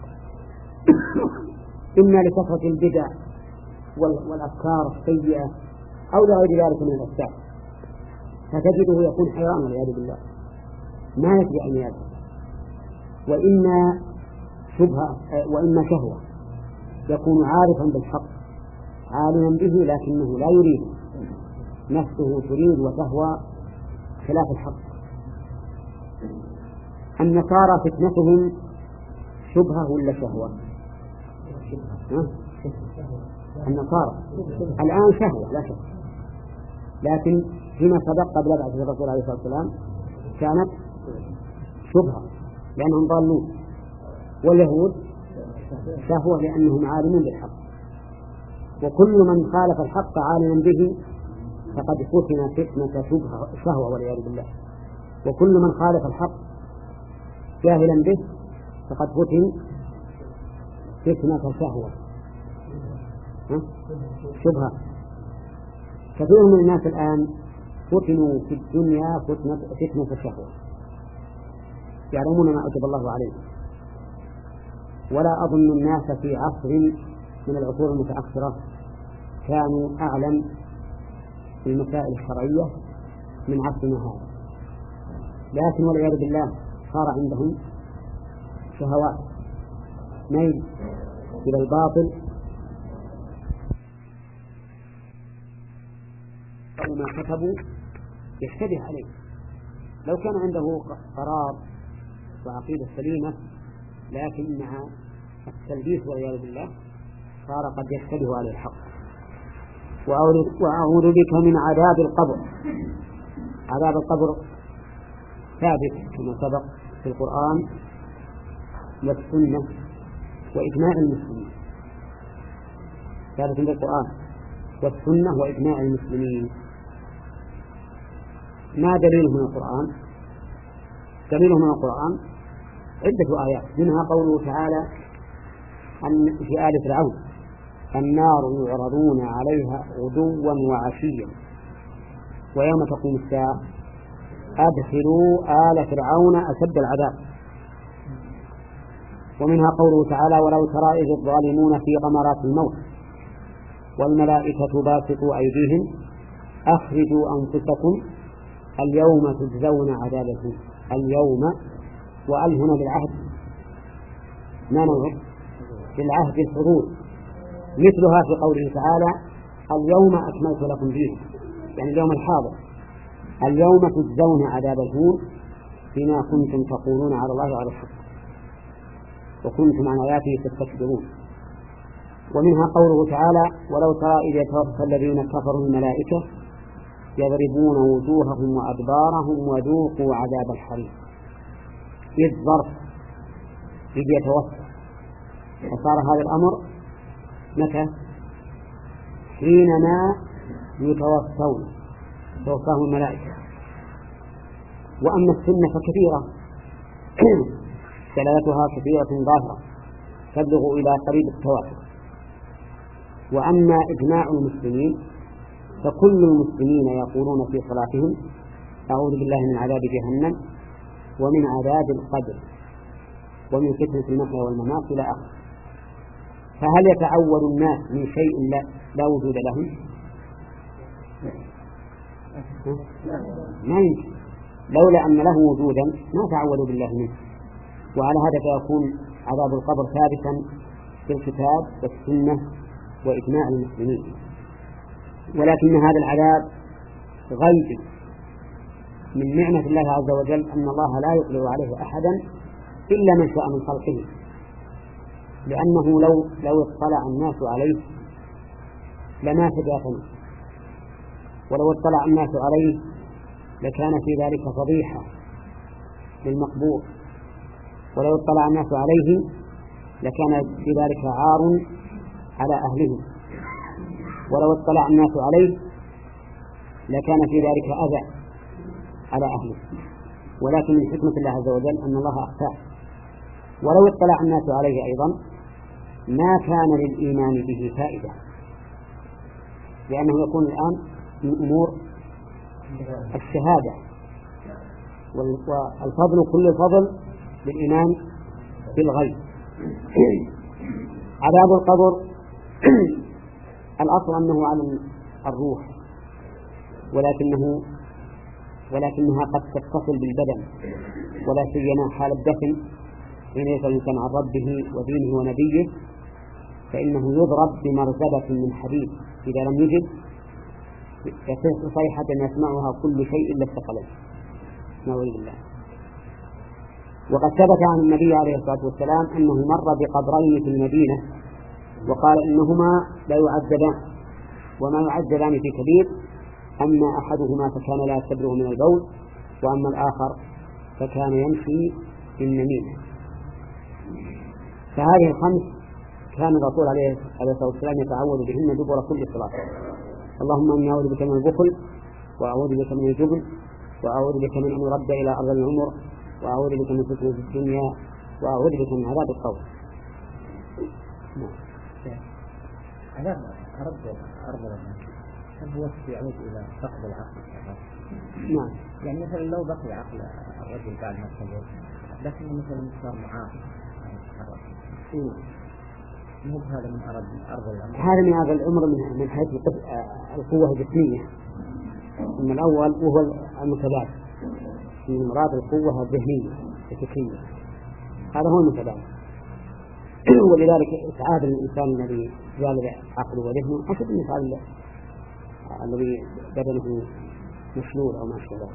S2: إما لكثرة البدع والأفكار السيئة أو لغير ذلك من الأسباب، فتجده يكون حيران والعياذ بالله ما يدري أن يذهب. وإما شبهة وإما شهوة، يكون عارفا بالحق عالما به لكنه لا يريد، نفسه تريد وتهوى خلاف الحق. النصارى فتنتهم شبهة ولا شهوة؟ النصارى الآن شهوة لا شك، لكن فيما سبق قبل بعثة الرسول عليه الصلاة والسلام كانت شبهة لأنهم ضالون، واليهود شهوة لأنهم عالمون بالحق، وكل من خالف الحق عالما به فقد فتن فتنة شبهة شهوة والعياذ بالله، وكل من خالف الحق جاهلا به فقد فتن فتنة شهوة شبهة. كثير من الناس الآن فتنوا في الدنيا فتنة فتنة الشهوة، يعلمون ما أوجب الله عليه، ولا أظن الناس في عصر من العصور المتأخرة كانوا أعلم في المسائل الشرعية من عصرنا هذا، لكن والعياذ بالله صار عندهم شهوات ميل إلى الباطل ما كتبوا يشتبه عليه. لو كان عنده قرار وعقيدة سليمة لكن مع التلبيس والعياذ بالله صار قد يشتبه عليه الحق. وأعوذ بك من عذاب القبر. عذاب القبر ثابت كما سبق في القرآن والسنة وإجماع المسلمين، ثابت في القرآن والسنة وإجماع المسلمين. ما دليله من القرآن؟ دليله من القرآن عدة آيات، منها قوله تعالى أن في آل فرعون النار يعرضون عليها غدوا وعشيا ويوم تقوم الساعة أدخلوا آل فرعون أشد العذاب. ومنها قوله تعالى ولو ترى إذ الظالمون في غمرات الموت والملائكة باسطوا أيديهم أخرجوا أنفسكم اليوم تجزون عذاب الهون. اليوم وأل هنا بالعهد ما نوع بالعهد الحضور، مثلها في قوله تعالى اليوم أكملت لكم دينكم، يعني اليوم الحاضر. اليوم تجزون عذاب الهون بما كنتم تقولون على الله وعلى الحق وكنتم عن آياته تستكبرون. ومنها قوله تعالى ولو ترى إذ يتوفى الذين كفروا الملائكة يضربون وجوههم وأدبارهم وذوقوا عذاب الحريق. إذ ظرف إذ يتوفى، فصار هذا الأمر متى؟ حينما يتوفون توفاهم الملائكة. وأما السنة فكثيرة دلالتها كثيرة ظاهرة تبلغ إلى قريب التواتر. وأما إجماع المسلمين فكل المسلمين يقولون في صلاتهم أعوذ بالله من عذاب جهنم ومن عذاب القبر ومن فتنة المحيا والممات إلى آخره. فهل يتعوذ الناس من شيء لا, لا وجود له؟ ما يمكن، لولا أن له وجودا ما تعوذوا بالله منه. وعلى هذا فيكون عذاب القبر ثابتا في الكتاب والسنة وإجماع المسلمين. ولكن هذا العذاب غيب من نعمة الله عز وجل أن الله لا يطلع عليه أحدا إلا من شاء من خلقه، لأنه لو لو اطلع الناس عليه لما تجافنا، ولو اطلع الناس عليه لكان في ذلك فضيحة للمقبور، ولو اطلع الناس عليه لكان في ذلك عار على أهله، ولو اطلع الناس عليه لكان في ذلك أذى على أهله. ولكن من حكمة الله عز وجل أن الله أخفاه. ولو اطلع الناس عليه أيضا ما كان للإيمان به فائدة، لأنه يكون الآن من أمور الشهادة، والفضل كل الفضل بالإيمان بالغيب. عذاب القبر الأصل أنه على الروح، ولكنه ولكنها قد تتصل بالبدن، ولا سيما حال الدفن حين يسأل الإنسان عن ربه ودينه ونبيه فإنه يضرب بمرزبة من حديد، إذا لم يجد يصيح صيحة يسمعها كل شيء إلا الثقلين. نعوذ بالله. وقد ثبت عن النبي عليه الصلاة والسلام أنه مر بقبرين في المدينة وقال إنهما لا يعذبان، وما يعذبان في كبير، أما أحدهما فكان لا يستبرئ من البول، وأما الآخر فكان يمشي بالنميمة. فهذه الخمس كان الرسول عليه الصلاة والسلام يتعوذ بهن دبر كل صلاة. اللهم إني أعوذ بك من البخل، وأعوذ بك من الجبن، وأعوذ بك من أن يرد إلى أرض العمر، وأعوذ بك من فتنة الدنيا، وأعوذ بك من عذاب القبر.
S1: عذاب أرد أرض العمر هل هو يعود إلى فقد العقل؟
S2: نعم.
S1: يعني مثلا لو بقي عقل الرجل بعد ما تزوج لكنه مثلا صار معاق، مو هذا من أرض أرض العمر؟
S2: هذا من أرض العمر من حيث القوة الجسمية. من الأول وهو المتبادل، من مراد القوة الذهنية الفكرية، هذا هو المتبادل. ولذلك إسعاد الإنسان الذي زال عقله وذهنه أشد من إسعاد الذي بدنه مشلول أو ما شابه.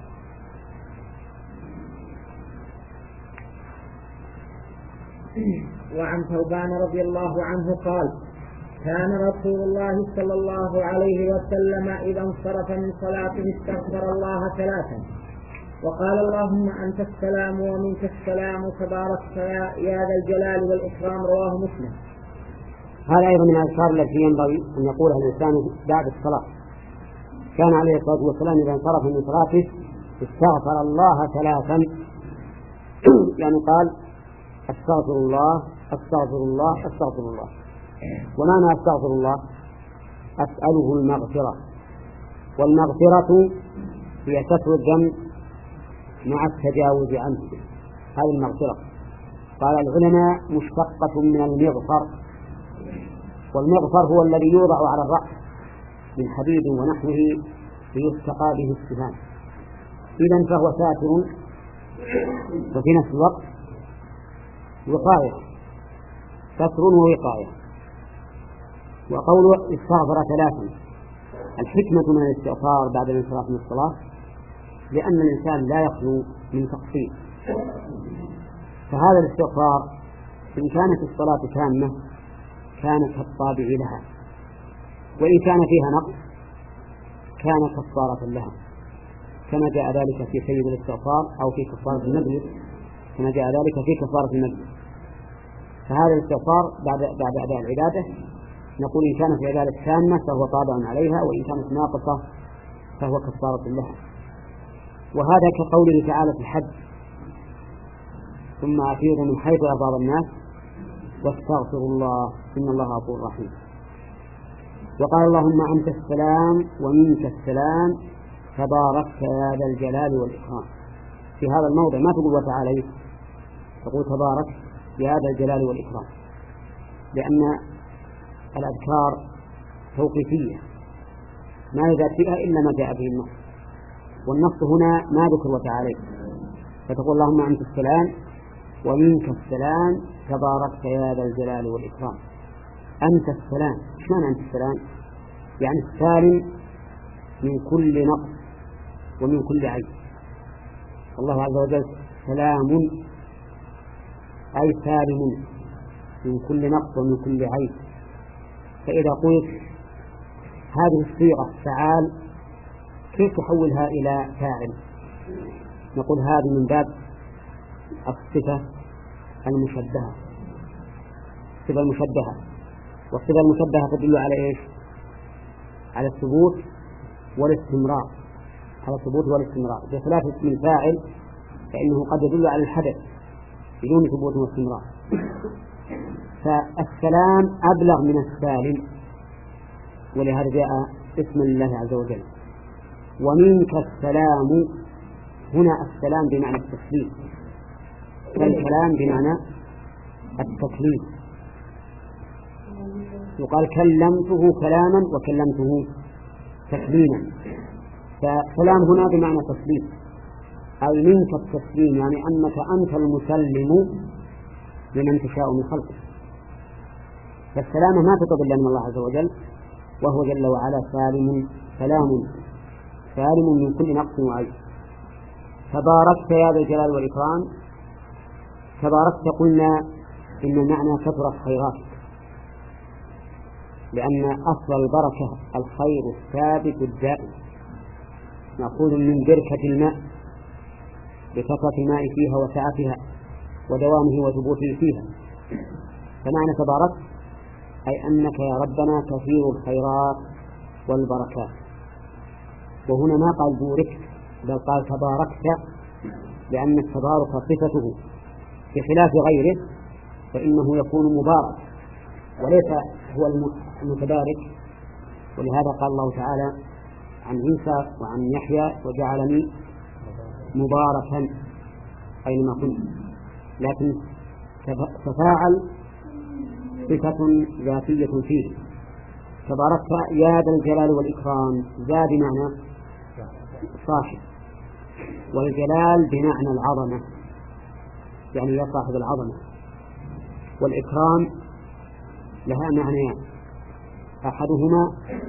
S1: وعن ثوبان رضي الله عنه قال: كان رسول الله صلى الله عليه وسلم إذا انصرف من صلاته استغفر الله ثلاثا وقال: اللهم أنت السلام ومنك السلام تبارك يا ذا الجلال والإكرام. رواه مسلم.
S2: هذا أيضا من الأذكار التي ينبغي أن يقولها الإنسان بعد الصلاة. كان عليه الصلاة والسلام إذا انصرف من صلاته استغفر الله ثلاثا، يعني قال: أستغفر الله أستغفر الله أستغفر الله. ومعنى أستغفر الله أسأله المغفرة، والمغفرة هي ستر الذنب مع التجاوز عنه، هذه المغفرة. قال العلماء مشتقة من المغفر، والمغفر هو الذي يوضع على الرأس من حديد ونحوه ليستقى به السهام. إذن فهو ساتر وفي نفس الوقت وقاية، ستر ووقاية. وقوله استغفر ثلاثا، الحكمة من الاستغفار بعد الانصراف من الصلاة لأن الإنسان لا يخلو من تقصير، فهذا الاستغفار إن كانت الصلاة تامة كان كالطابع لها، وإن كان فيها نقص كان كفارة لها، كما جاء ذلك في سيد الاستغفار أو في كفارة المجلس، كما جاء ذلك في كفارة المجلس. فهذا الاستغفار بعد بعد أداء العبادة نقول إن كانت العبادة تامة فهو طابع عليها، وإن كانت ناقصة فهو كفارة لها. وهذا كقوله تعالى في الحج: ثم أفيض من حيث أفاض الناس واستغفر الله إن الله غفور رحيم. وقال: اللهم أنت السلام ومنك السلام تباركت يا ذا الجلال والإكرام. في هذا الموضع ما تقول وتعالى، تقول تبارك يا ذا الجلال والإكرام، لأن الأذكار توقيفية ما يزاد فيها إلا ما جاء به النص، والنص هنا ما ذكر وتعالى، فتقول اللهم أنت السلام ومنك السلام تباركت يا ذا الجلال والإكرام. أنت السلام، إيش معنى أنت السلام؟ يعني السالم من كل نقص ومن كل عيب. الله عز وجل سلام أي سالم من كل نقص ومن كل عيب. فإذا قلت هذه الصيغة فعال كيف تحولها إلى فاعل؟ نقول هذه من باب الصفة المشبهة، الصفة المشبهة، والصفة المشبهة تدل على إيش؟ على الثبوت والاستمرار، على الثبوت والاستمرار، بخلاف اسم الفاعل فإنه قد يدل على الحدث بدون ثبوت واستمرار. فالسلام أبلغ من السالم، ولهذا جاء اسم الله عز وجل. ومنك السلام، هنا السلام بمعنى التسليم، والكلام بمعنى التكليم. يقال كلمته كلاما وكلمته تكليما، فالسلام هنا بمعنى تسليم، أي منك التسليم، يعني أنك أنت المسلم لمن تشاء من خلقه. فالسلامة ما تقبل من الله عز وجل، وهو جل وعلا سالم سلام سالم من كل نقص وعيب. تباركت يا ذا الجلال والإكرام، تباركت قلنا إن المعنى كثرة خيرات، لأن أصل البركة الخير الثابت الدائم، مأخوذ من بركة الماء بكثرة الماء فيها وسعتها ودوامه وثبوته فيها. فمعنى تبارك أي أنك يا ربنا كثير الخيرات والبركات. وهنا ما قال بوركت بل قال تباركت، لأن التبارك صفته بخلاف غيره فإنه يكون مبارك وليس هو المتبارك. ولهذا قال الله تعالى عن عيسى وعن يحيى وجعلني مباركا أينما كنت، لكن تفاعل صفة ذاتية فيه. تباركت يا ذا الجلال والإكرام، ذا بمعنى صاحب، والجلال بمعنى العظمة يعني يا صاحب العظمة، والإكرام لها معنيان، أحدهما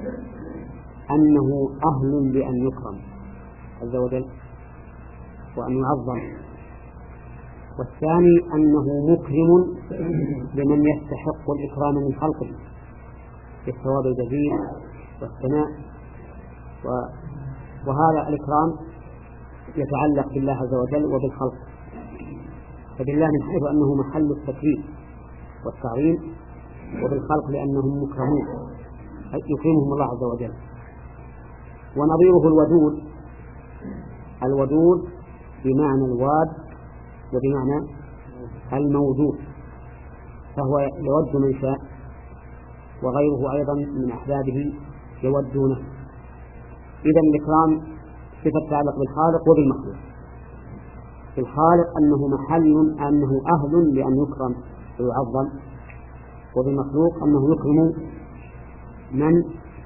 S2: أنه أهل بأن يكرم عز وجل وأن يعظم، والثاني أنه مكرم لمن يستحق الإكرام من خلقه بالثواب الجزيل والثناء. وهذا الإكرام يتعلق بالله عز وجل وبالخلق، فبالله من حيث أنه محل التكريم والتعظيم، وبالخلق لأنهم مكرمون يكرمهم الله عز وجل. ونظيره الودود، الودود بمعنى الواد وبمعنى الموجود، فهو يود من شاء، وغيره أيضا من أحبابه يودونه. إذا الإكرام صفة تتعلق بالخالق وبالمخلوق. الخالق أنه محل أنه أهل لأن يكرم ويعظم، وبالمخلوق أنه يكرم من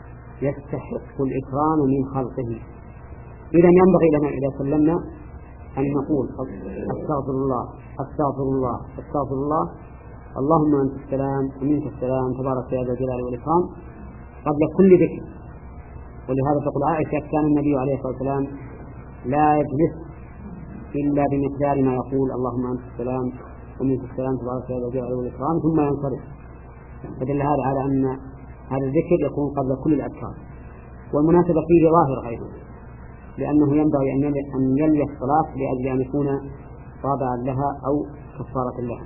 S2: يستحق الإكرام من خلقه. إذا ينبغي لنا إذا سلمنا أن نقول أستغفر الله أستغفر الله أستغفر الله اللهم أنت السلام ومنك السلام تبارك يا ذا الجلال والإكرام قبل كل ذكر. ولهذا تقول عائشة كان النبي عليه الصلاة والسلام لا يجلس إلا بمقدار ما يقول اللهم أنت السلام ومنك السلام تبارك يا ذا الجلال والإكرام ثم ينصرف. فدل هذا على أن هذا الذكر يكون قبل كل الأذكار. والمناسبة فيه ظاهر أيضا، لأنه ينبغي أن يلي الصلاة لأجل أن يكون طابعا لها أو كفارة لها.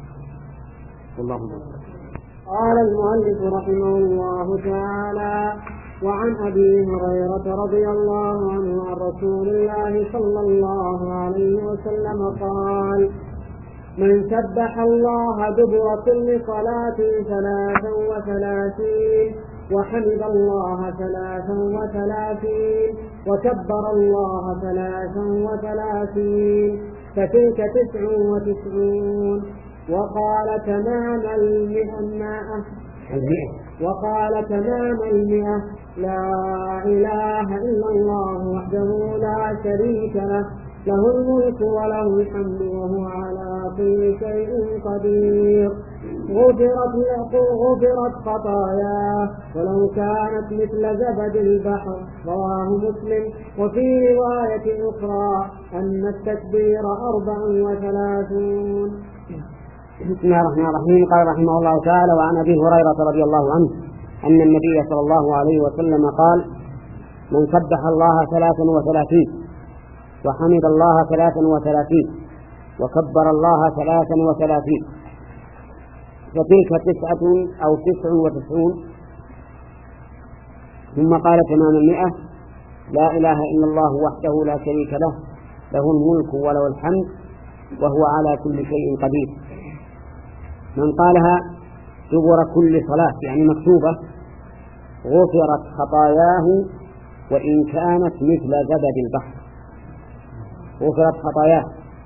S2: والله أعلم.
S1: قال المؤلف رحمه الله تعالى: وعن أبي هريرة رضي الله عنه عن رسول الله صلى الله عليه وسلم قال: من سبح الله دبر كل صلاة ثلاثا وثلاثين وحمد الله ثلاثا وثلاثين وكبر الله ثلاثا وثلاثين فتلك تسع وتسعون. وقال تمام المئة وقال تمام المئة لا إله إلا الله وحده لا شريك له له الملك وله الحمد وهو على كل شيء قدير. غفرت غفرت خطاياه ولو كانت مثل زبد البحر. رواه مسلم. وفي رواية أخرى أن التكبير أربع وثلاثون.
S2: بسم الله الرحمن الرحيم. قال رحمه الله تعالى: وعن أبي هريرة رضي الله عنه أن النبي صلى الله عليه وسلم قال: من سبح الله ثلاثا وثلاثين وحمد الله ثلاثا وثلاثين وكبر الله ثلاثا وثلاثين فتلك تسعة أو تسع وتسعون. ثم قال تمام المئة: لا إله إلا الله وحده لا شريك له له الملك وله الحمد وهو على كل شيء قدير. من قالها دبر كل صلاة يعني مكتوبة غفرت خطاياه وإن كانت مثل زبد البحر. غفرت خطاياه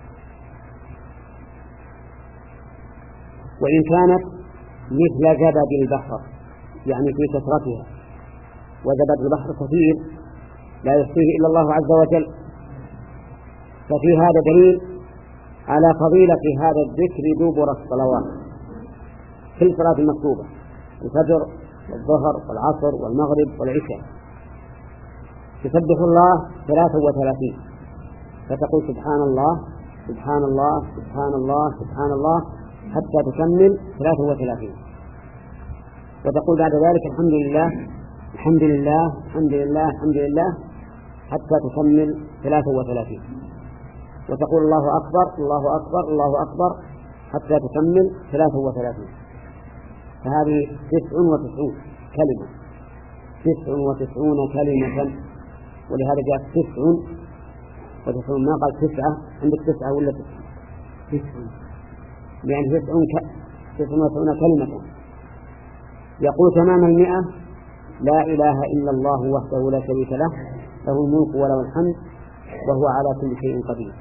S2: وإن كانت مثل زبد البحر يعني في كثرتها، وزبد البحر كثير لا يحصيه إلا الله عز وجل. ففي هذا دليل على فضيلة هذا الذكر دبر الصلوات في الصلاة المكتوبة: الفجر والظهر والعصر والمغرب والعشاء. تسبح الله ثلاثة وثلاثين فتقول سبحان الله سبحان الله سبحان الله سبحان الله حتى تكمل ثلاثة وثلاثين، وتقول بعد ذلك الحمد لله الحمد لله الحمد لله الحمد لله حتى تكمل ثلاثة وثلاثين، وتقول الله أكبر الله أكبر الله أكبر حتى تكمل ثلاثة وثلاثين. فهذه تسع وتسعون كلمة، تسع وتسعون كلمة، ولهذا جاء تسع وتسعون، ما قال تسعة. عندك تسعة ولا تسعة؟ تسع، يعني تسعون ك... تسع وتسعون كلمة. يقول تمام المئة: لا إله إلا الله وحده لا شريك له، له الملك وله الحمد وهو على كل شيء قدير.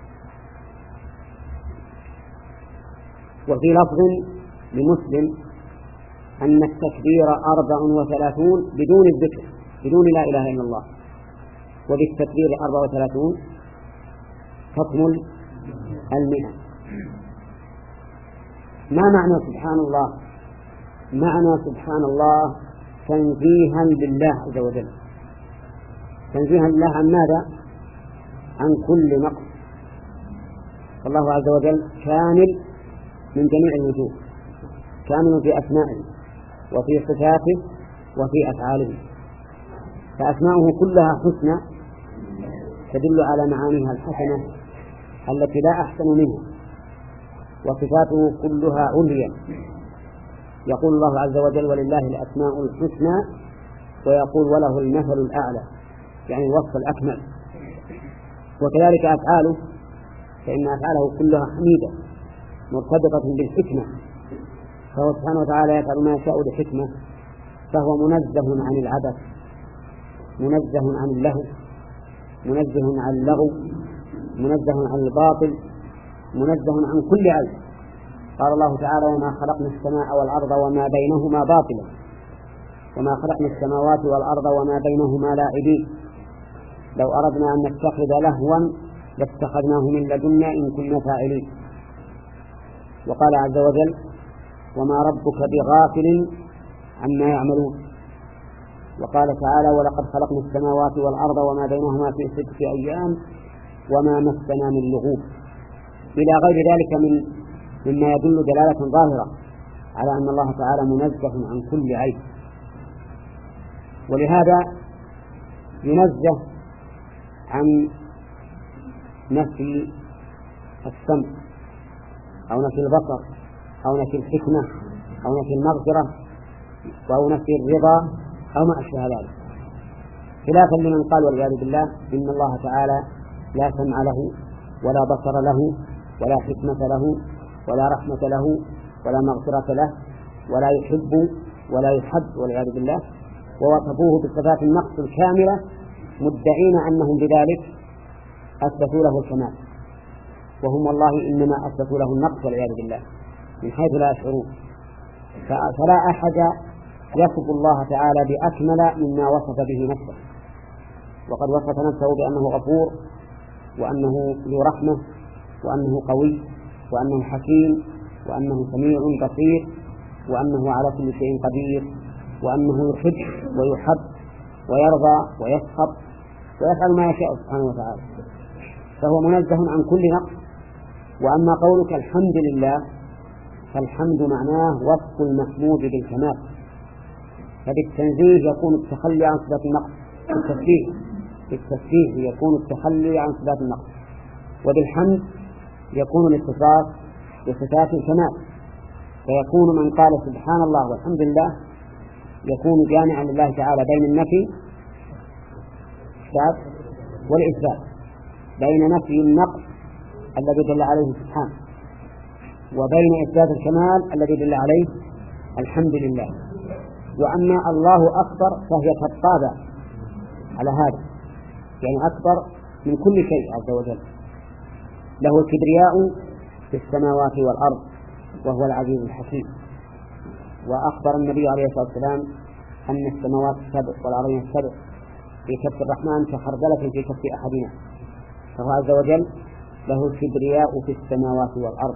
S2: وفي لفظ لمسلم أن التكبير أربع وثلاثون بدون الذكر، بدون لا إله إلا الله، وبالتكبير أربع وثلاثون تكمل المئة. ما معنى سبحان الله؟ معنى سبحان الله تنزيها لله عز وجل. تنزيها لله عن ماذا؟ عن كل نقص. الله عز وجل كامل من جميع الوجوه، كامل في أسمائه وفي صفاته وفي أفعاله، فأسماؤه كلها حسنى تدل على معانيها الحسنة التي لا أحسن منها، وصفاته كلها عليا. يقول الله عز وجل: ولله الأسماء الحسنى، ويقول: وله المثل الأعلى، يعني الوصف الأكمل. وكذلك أفعاله، فإن أفعاله كلها حميدة مرتبطة بالحكمة، فهو سبحانه وتعالى يفعل ما يشاء بحكمة، فهو منزه عن العبث، منزه عن اللهو، منزه عن اللغو، منزه عن الباطل، منزه عن كل عيب. قال الله تعالى: وما خلقنا السماء والأرض وما بينهما باطلا، وما خلقنا السماوات والأرض وما بينهما لاعبين، لو أردنا أن نتخذ لهوا لاتخذناه من لدنا إن كنا فاعلين. وقال عز وجل: وما ربك بغافل عما يعملون. وقال تعالى: ولقد خلقنا السماوات والأرض وما بينهما في ستة أيام وما مسنا من لغوب، إلى غير ذلك من مما يدل دلالة ظاهرة على أن الله تعالى منزه عن كل عيب. ولهذا ينزه عن نفي السمع أو نفي البصر أو نفي الحكمة أو نفي المغفرة أو نفي الرضا أو ما أشبه ذلك، خلافا لمن قال والعياذ بالله إن الله تعالى لا سمع له ولا بصر له ولا حكمة له ولا رحمة له ولا مغفرة له ولا يحب ولا يحب والعياذ بالله، ووصفوه بصفات النقص الكاملة مدعين أنهم بذلك أثبتوا له الكمال، وهم والله إنما أثبتوا له النقص والعياذ بالله من حيث لا يشعرون. فلا أحد يصف الله تعالى بأكمل مما وصف به نفسه، وقد وصف نفسه بأنه غفور وأنه ذو رحمة وأنه قوي وأنه حكيم وأنه سميع بصير وأنه على كل شيء قدير وأنه يحب ويحب ويرضى ويسخط ويفعل ما يشاء سبحانه وتعالى، فهو منزه عن كل نقص. وأما قولك الحمد لله فالحمد معناه وصف المحمود بالكمال، فبالتنزيه يكون التخلي عن صفات النقص، بالتسبيح بالتسبيح يكون التخلي عن صفات النقص، وبالحمد يكون الاتصاف بصفات الكمال. فيكون من قال سبحان الله والحمد لله يكون جامعا لله تعالى بين النفي والإثبات، بين نفي النقص الذي دل عليه سبحانه وبين إثبات الكمال الذي دل عليه الحمد لله. وأما الله أكبر فهي كالطابع على هذا، يعني أكبر من كل شيء عز وجل، له الكبرياء في السماوات والأرض وهو العزيز الحكيم. وأخبر النبي عليه الصلاة والسلام أن السماوات السبع والأرضين السبع في كف الرحمن كخردلة في كف أحدنا، فهو عز وجل له الكبرياء في السماوات والأرض.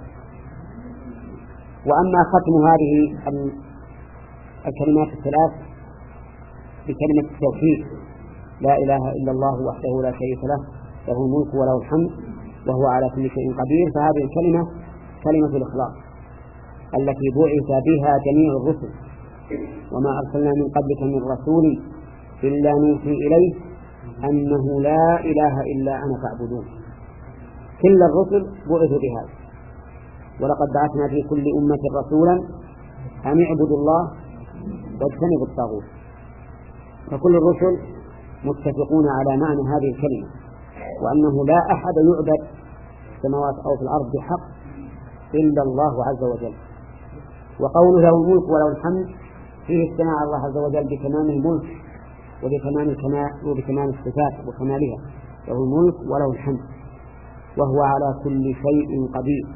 S2: وأما ختم هذه الكلمات الثلاث بكلمة التوحيد: لا إله إلا الله وحده لا شريك له، له الملك وله الحمد وهو على كل شيء قدير، فهذه الكلمة كلمة الإخلاص التي بعث بها جميع الرسل، وما أرسلنا من قبلك من رسول إلا نوحي إليه أنه لا إله إلا أنا فاعبدون. كل الرسل بعثوا بهذا. ولقد بعثنا في كل أمة رسولا أن اعبدوا الله واجتنبوا الطاغوت. فكل الرسل متفقون على معنى هذه الكلمة، وأنه لا أحد يعبد في السماوات أو في الأرض بحق إلا الله عز وجل. وقوله له الملك وله الحمد فيه استماع الله عز وجل بتمام الملك وبتمام الكمال وبتمام الصفات وكمالها، له الملك وله الحمد، وهو على كل شيء قدير.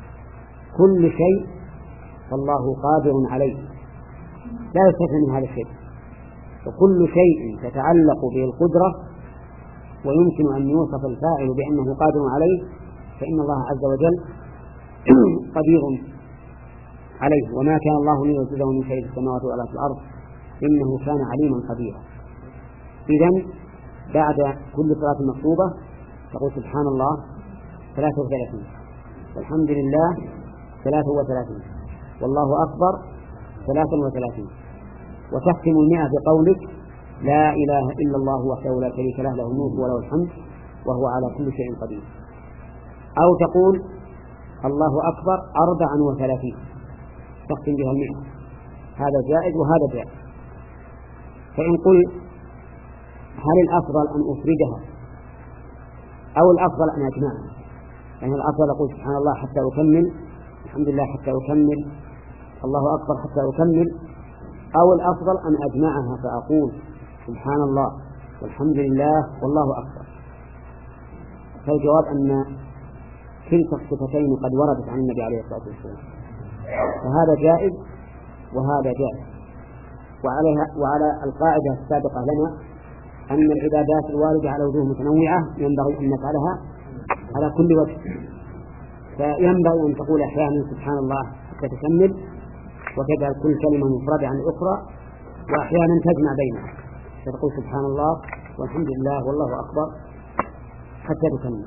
S2: كل شيء فالله قادر عليه، لا يستثنى من هذا الشيء. وكل شيء تتعلق به القدرة ويمكن أن يوصف الفاعل بأنه قادر عليه فإن الله عز وجل قدير عليه. وما كان الله ليعجزه من شيء في السماوات ولا في الأرض إنه كان عليما قديرا. إذن بعد كل صلاة مكتوبة تقول سبحان الله ثلاثة وثلاثين، والحمد لله ثلاثة وثلاثين، والله أكبر ثلاثة وثلاثين، وتختم المئة بقولك لا إله إلا الله وحده لا شريك له له الملك وله الحمد وهو على كل شيء قدير. أو تقول الله أكبر أربعا وثلاثين تختم بها المئة، هذا جائز وهذا جائز. فإن قلت هل الأفضل أن أفردها أو الأفضل أن أجمعها؟ يعني الأفضل أقول سبحان الله حتى أكمل، الحمد لله حتى أكمل، الله أكبر حتى أكمل، أو الأفضل أن أجمعها فأقول سبحان الله والحمد لله والله أكبر. فالجواب أن كلتا الصفتين قد وردت عن النبي عليه الصلاة والسلام، فهذا جائز وهذا جائز. وعليها وعلى القاعدة السابقة لنا أن العبادات الواردة على وجوه متنوعة ينبغي أن نفعلها على كل وجه. فينبغي أن تقول أحيانا سبحان الله حتى تكمل وتجعل كل كلمة مفردة عن الأخرى، وأحيانا تجمع بينها فتقول سبحان الله والحمد لله والله أكبر حتى تكمل.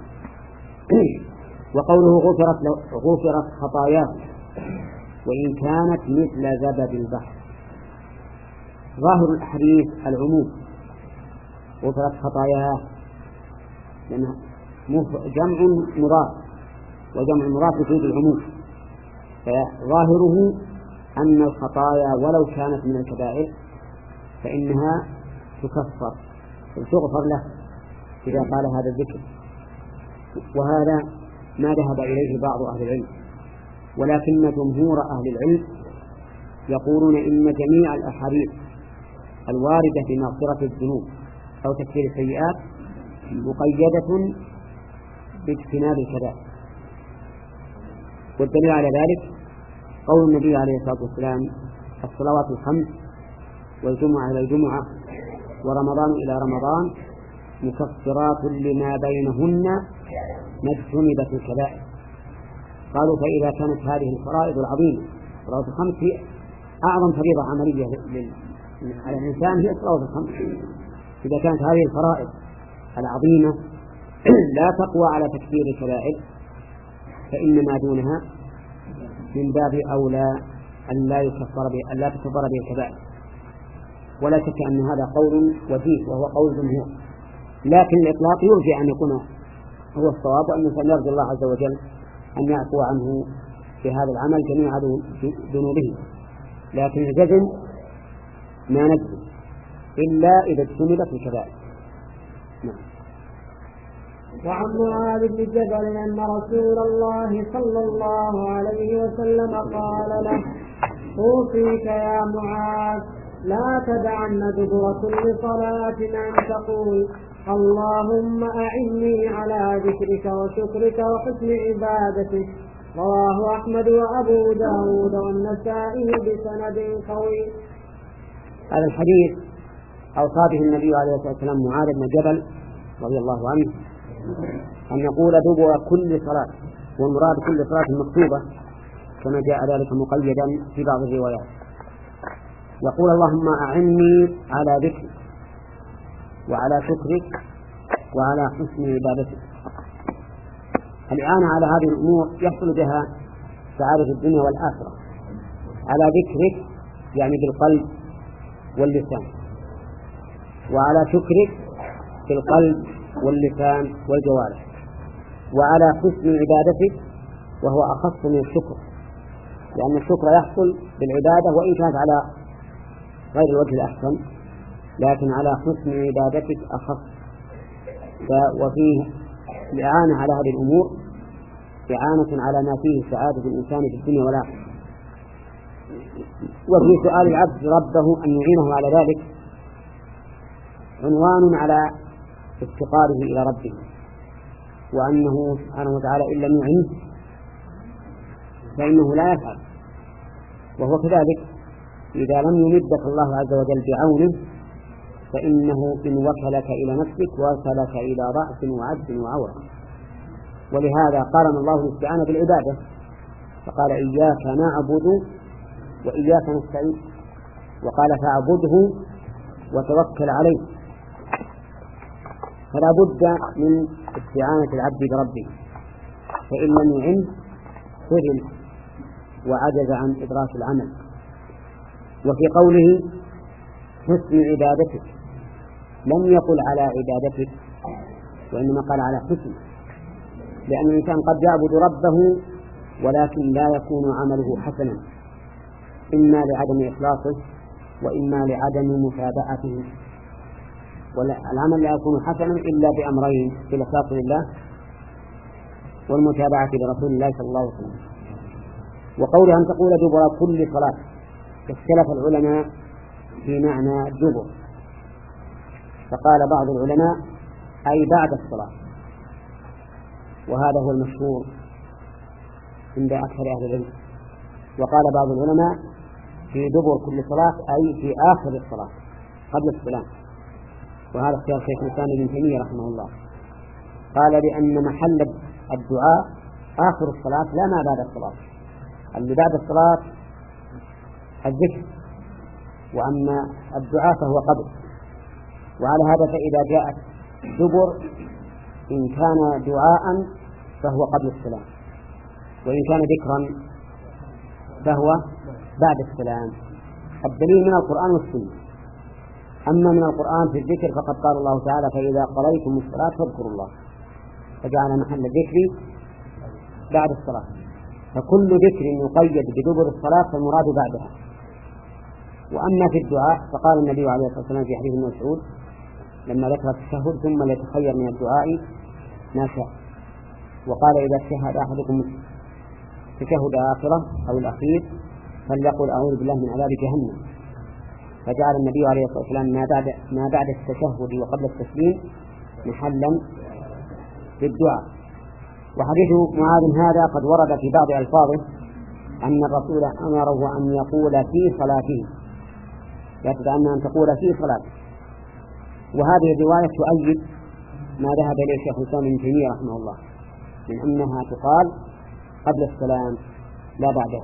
S2: وقوله غفرت, غفرت خطاياه وإن كانت مثل زبد البحر. ظاهر الحديث العموم، غفرت خطاياه لأنها جمع مضاف، وجمع المضاف يفيد العموم، فظاهره أن الخطايا ولو كانت من الكبائر فإنها تكفر وتغفر له إذا قال هذا الذكر. وهذا ما ذهب إليه بعض أهل العلم، ولكن جمهور أهل العلم يقولون إن جميع الأحاديث الواردة في مغفرة الذنوب أو تكفير السيئات مقيدة باجتناب الكبائر. والدليل على ذلك قول النبي عليه الصلاة والسلام الصلوات الخمس والجمعة إلى الجمعة ورمضان إلى رمضان مكفرات لما بينهن ما اجتنبت الكبائر. قالوا فإذا كانت هذه الفرائض العظيمة الصلوات الخمس هي أعظم فريضة عملية على الإنسان هي الصلوات الخمس، إذا كانت هذه الفرائض العظيمة لا تقوى على تكفير الكبائر فإن ما دونها من باب أولى أن لا يكفر به أن لا تكفر به الكبائر. ولا شك أن هذا قول وجيه وهو قول جمهور، لكن الإطلاق يرجع أن يكون هو الصواب، وأن الإنسان يرجو الله عز وجل أن يعفو عنه في هذا العمل جميع ذنوبه. لكن الجزم ما نجزم إلا إذا اجتنبت الكبائر. نعم.
S1: وعن معاذ بن جبل أن رسول الله صلى الله عليه وسلم قال له أوصيك يا معاذ لا تدعن دبر كل صلاة أن تقول اللهم أعني على ذكرك وشكرك وحسن عبادتك. رواه أحمد وأبو داود والنسائي بسند قوي.
S2: هذا الحديث أوصى به النبي عليه الصلاة والسلام معاذ بن جبل رضي الله عنه أن يقول دبر كل صلاة، والمراد كل صلاة مكتوبة كما جاء ذلك مقيدا في بعض الروايات، يقول اللهم أعني على ذكرك وعلى شكرك وعلى حسن عبادتك. الإعانة على هذه الأمور يحصل بها سعادة الدنيا والآخرة، على ذكرك يعني بالقلب واللسان، وعلى شكرك بالقلب واللسان والجوارح، وعلى حسن عبادتك وهو أخص من الشكر، لأن الشكر يحصل بالعبادة وإن كانت على غير الوجه الأحسن، لكن على حسن عبادتك أخص. وفيه الإعانة على هذه الأمور إعانة على ما فيه سعادة الإنسان في الدنيا والآخرة. وفي سؤال العبد ربه أن يعينه على ذلك عنوان على افتقاره إلى ربه، وأنه سبحانه وتعالى إن لم يعنه فإنه لا يفعل. وهو كذلك إذا لم يمدك الله عز وجل بعونه فإنه إن وكلك إلى نفسك وكلك إلى ضعف وعجز وعورة. ولهذا قارن الله الاستعانة بالعبادة فقال إياك نعبد وإياك نستعين، وقال فاعبده وتوكل عليه. فلا بد من استعانة العبد بربه، فإن لم يعن خذل وعجز عن إدراك العمل. وفي قوله حسن عبادتك لم يقل على عبادتك وإنما قال على حسن، لأن الإنسان قد يعبد ربه ولكن لا يكون عمله حسنا، إما لعدم إخلاصه وإما لعدم متابعته. والعمل لا يكون حسنا إلا بأمرين: بالإخلاص لله والمتابعة لرسول الله صلى الله عليه وسلم. وقولها أن تقول دبر كل صلاة، اختلف العلماء في معنى دبر، فقال بعض العلماء أي بعد الصلاة، وهذا هو المشهور عند أكثر أهل العلم. وقال بعض العلماء في دبر كل صلاة أي في آخر الصلاة قبل السلام، وهذا اختيار شيخ الإسلام ابن تيمية رحمه الله. قال لأن محل الدعاء آخر الصلاة لا ما بعد الصلاة، اللي بعد الصلاة الذكر، وأما الدعاء فهو قبل. وعلى هذا فإذا جاءت دبر إن كان دعاء فهو قبل السلام، وإن كان ذكرا فهو بعد السلام. الدليل من القرآن والسنة. أما من القرآن في الذكر فقد قال الله تعالى فإذا قضيتم الصلاة فاذكروا الله، فجعل محل الذكر بعد الصلاة. فكل ذكر يقيد بدبر الصلاة فالمراد بعدها. وأما في الدعاء فقال النبي عليه الصلاة والسلام في حديث ابن مسعود لما ذكر التشهد ثم ليتخير من الدعاء ما شاء، وقال إذا تشهد أحدكم تشهد آخرة أو الأخير فليقل أعوذ بالله من عذاب جهنم، فجعل النبي عليه الصلاة والسلام ما بعد ما بعد التشهد وقبل التسليم محلا للدعاء. وحديث معاذ هذا قد ورد في بعض ألفاظه أن الرسول أمره أن يقول في صلاته، يتبع أن تقول في صلاته. وهذه الرواية تؤيد ما ذهب إليه الشيخ الإسلام ابن تيمية رحمه الله من أنها تقال قبل السلام لا بعده.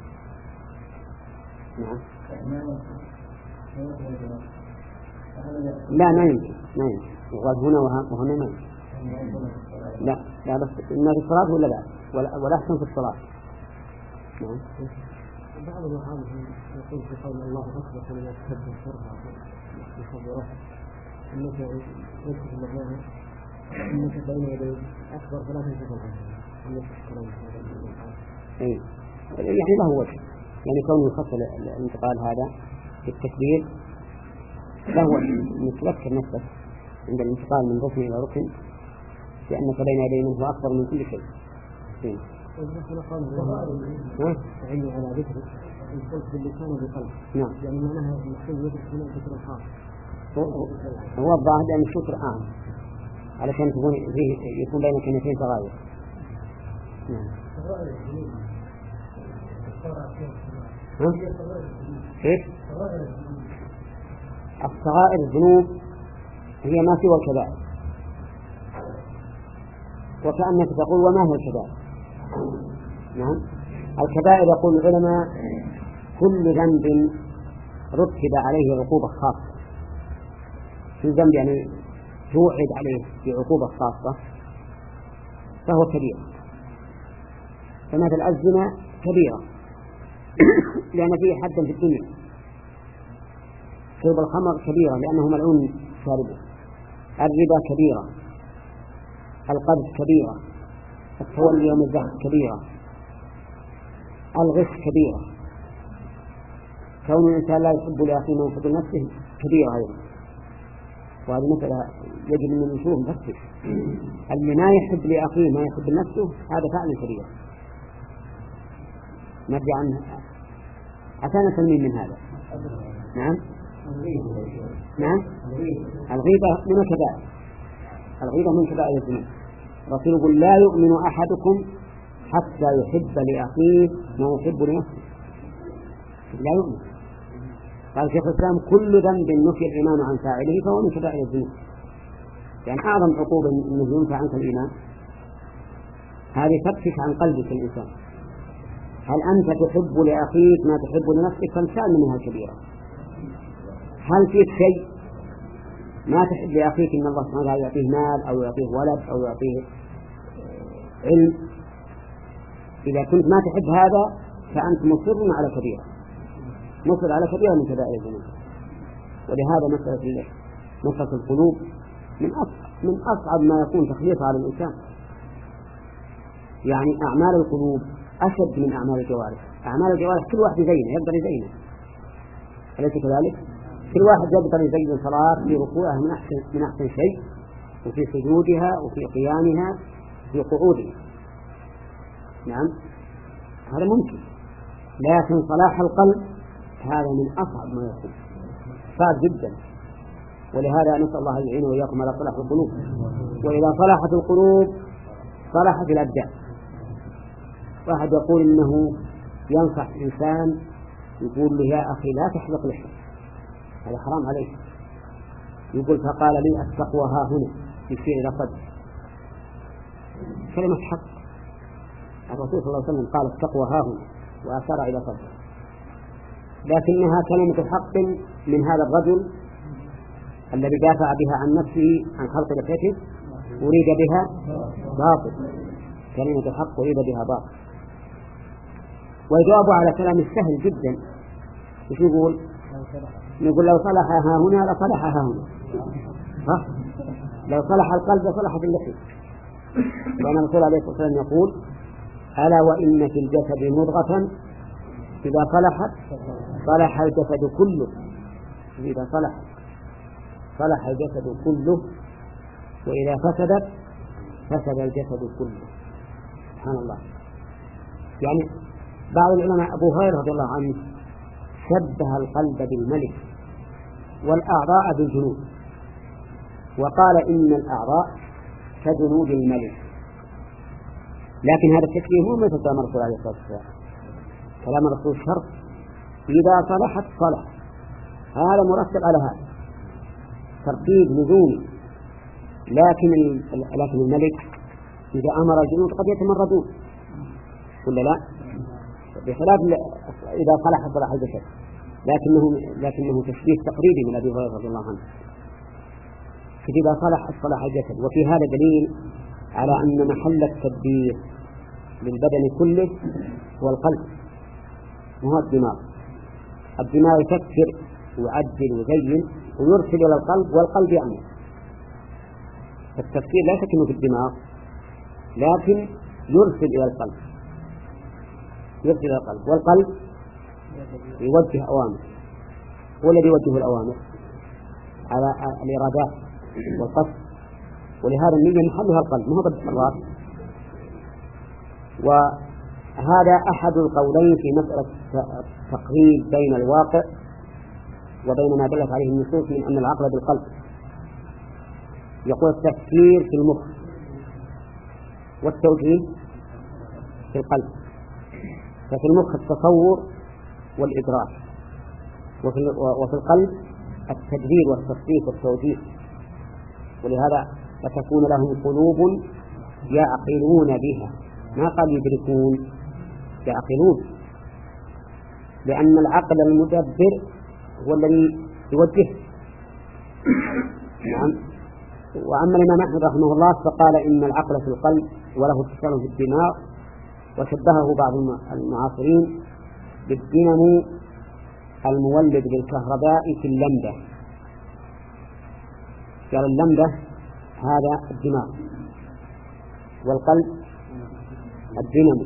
S2: نعم. لا ما يمكن ما يمكن يقال هنا وهنا ما يمكن. لا لا بس إما في الصلاة ولا بعد ولا, ولا أحسن في الصلاة. نعم.
S3: بعض العالم يقول في قول الله أكبر لما تكبر شرها يخبره إنك يكتب معناها إنك بين يدي أكبر فلا تنشغل عنها إنك تشكرون.
S2: إيه يعني له وجه، يعني كونه يخص الانتقال هذا بالتكبير له وجه، تذكر نفسك عند الانتقال من ركن إلى ركن لأنك بين يدي منه أكبر من كل شيء. إيه.
S3: تعيني على ذكرك القلب باللسان وبالقلب.
S2: نعم.
S3: يعني معناها المحسن يذكر هنا ذكر الخاص.
S2: هو الظاهر لأن الشكر عام علشان تكون فيه يكون بين كلمتين تغاير. نعم. ها؟ كيف؟ الصغائر الذنوب هي ما سوى الكبائر، وكأنك تقول وما هي الكبائر؟ نعم. الكبائر يقول العلماء كل ذنب رتب عليه عقوبة خاصة، في ذنب يعني توعد عليه بعقوبة خاصة فهو كبير. فمثل الزنا كبيرة لأن فيه حدا في الدنيا، شرب الخمر كبيرة لأنه ملعون شاربه، الربا كبيرة، القذف كبيرة، التولي يوم الزحف كبيرة، الغش كبيرة، كون الإنسان لا يحب لأخيه ما يحب لنفسه كبيرة أيضا. وهذه مسألة يجب أن نشوف نفتش، اللي ما يحب لأخيه ما يحب لنفسه هذا فعلا كبير. نرجع عنه عشان نسميه من هذا. نعم نعم الغيبة من الكبائر، الغيبة من كبائر الذنوب. الرسول يقول لا يؤمن أحدكم حتى يحب لأخيه ما يحب لنفسه، لا يؤمن. قال شيخ الإسلام كل ذنب نفي الإيمان عن فاعله فهو من كبائر الذنوب. يعني أعظم عقوبة أنه ينفع عنك الإيمان هذه تفتش عن قلبك الإنسان، هل أنت تحب لأخيك ما تحب لنفسك؟ فالشأن منها كبيرة. هل فيك شيء ما تحب لأخيك إن الله سبحانه وتعالى يعطيه مال أو يعطيه ولد أو يعطيه علم؟ إذا كنت ما تحب هذا فأنت مصر على كبيرة، مصر على كبيرة من كبائر الذنوب. ولهذا مسألة مسألة القلوب من أصعب من أصعب ما يكون تخليصها على الإنسان. يعني أعمال القلوب أشد من أعمال الجوارح. أعمال الجوارح كل واحد يزينه يقدر يزينه، أليس كذلك؟ كل واحد يقدر يزين صلاة في ركوعها من أحسن من أحسن شيء، وفي سجودها وفي قيامها وفي قعودها. نعم هذا ممكن، لكن صلاح القلب هذا من أصعب ما يكون، صعب جدا. ولهذا نسأل الله يعينه وإياكم على صلاح القلوب. وإذا صلحت القلوب صلحت الأبدان. واحد يقول إنه ينصح إنسان يقول له يا أخي لا تحلق لحية، هذا حرام عليك. يقول فقال لي التقوى ها هنا يشير إلى صدر، كلمة حق. الرسول صلى الله عليه وسلم قال التقوى ها هنا وأشار إلى صدر، لكنها كلمة حق من هذا الرجل الذي دافع بها عن نفسه عن خلق لحيته، أريد بها باطل. كلمة حق أريد بها باطل. ويجاوب على كلام السهل جدا، ايش يقول؟ يقول لو صلح ها هنا لصلح ها هنا، ها؟ لو صلح القلب لصلحت اللحية. وأن الرسول عليه الصلاة والسلام يقول ألا وإن في الجسد مضغة إذا صلحت صلح الجسد كله، إذا صلحت صلح الجسد كله، وإذا فسدت فسد الجسد كله. سبحان الله. يعني بعض العلماء أبو هريرة رضي الله عنه شبه القلب بالملك والأعضاء بالجنود، وقال إن الأعضاء كجنود الملك. لكن هذا التشبيه مو مثل كلام الرسول عليه الصلاة والسلام. كلام الرسول شرط، إذا صلحت صلح، هذا مرتب على هذا ترتيب نزولي. لكن لكن الملك إذا أمر الجنود قد يتمردون ولا لا؟ بخلاف إذا صلح صلح الجسد. لكنه لكنه تشبيه تقريبي من أبي هريرة رضي الله عنه. فإذا صلح صلح الجسد. وفي هذا دليل على أن محل التدبير للبدن كله هو القلب وهو الدماغ. الدماغ يفكر ويعدل ويزين ويرسل إلى القلب، والقلب يعمل. التفكير لا شك انه في الدماغ، لكن يرسل إلى القلب، يرسل إلى القلب، والقلب يوجه أوامر، هو الذي يوجه الأوامر على الإرادات والقصد. ولهذا النية محلها القلب ما هو ضد الراس. وهذا أحد القولين في مسألة التقريب بين الواقع وبين ما دلت عليه النصوص من أن العقل بالقلب. يقول التفكير في المخ والتوجيه في القلب. ففي المخ التصور والإدراك، وفي, وفي القلب التدبير والتصديق والتوجيه. ولهذا فتكون لهم قلوب يعقلون بها، ما قال يدركون، يعقلون، لأن العقل المدبر هو الذي يوجه. نعم. وأما الإمام أحمد رحمه الله فقال إن العقل في القلب وله اتصال في الدماغ، وشبهه بعض المعاصرين بالدينامو المولد للكهرباء في اللمبة. قال اللمبة هذا الدماغ والقلب الدينامو،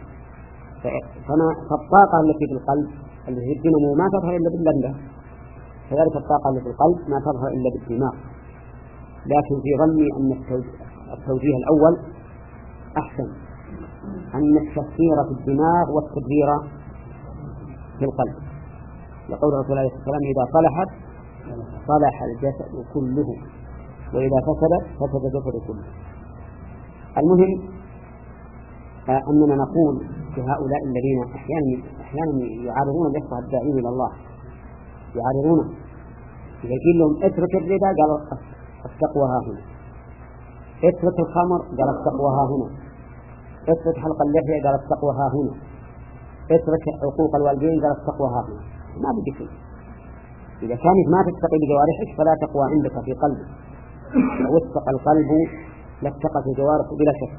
S2: فالطاقة التي في القلب التي في الدينامو ما تظهر إلا باللمبة، كذلك الطاقة التي في القلب ما تظهر إلا بالدماغ. لكن في ظني أن التوجيه الأول أحسن، أن التفكير في الدماغ والتدبير في القلب، لقول رسول الله عليه الصلاة والسلام إذا صلحت صلح الجسد كله وإذا فسدت فسد الجسد كله. المهم أننا نقول لهؤلاء الذين أحيانا أحيانا يعارضون الإخوة الداعين إلى الله، يعارضونه إذا قيل لهم اترك الربا قالوا التقوى ها هنا، اترك الخمر قال التقوى ها هنا، اترك حلق اللحية قال التقوى ها هنا، اترك حقوق الوالدين قال التقوى ها هنا. ما بدي شيء، إذا كانت ما تتقي بجوارحك فلا تقوى عندك في قلبك، لو اتقى القلب لاتقت الجوارح بلا شك.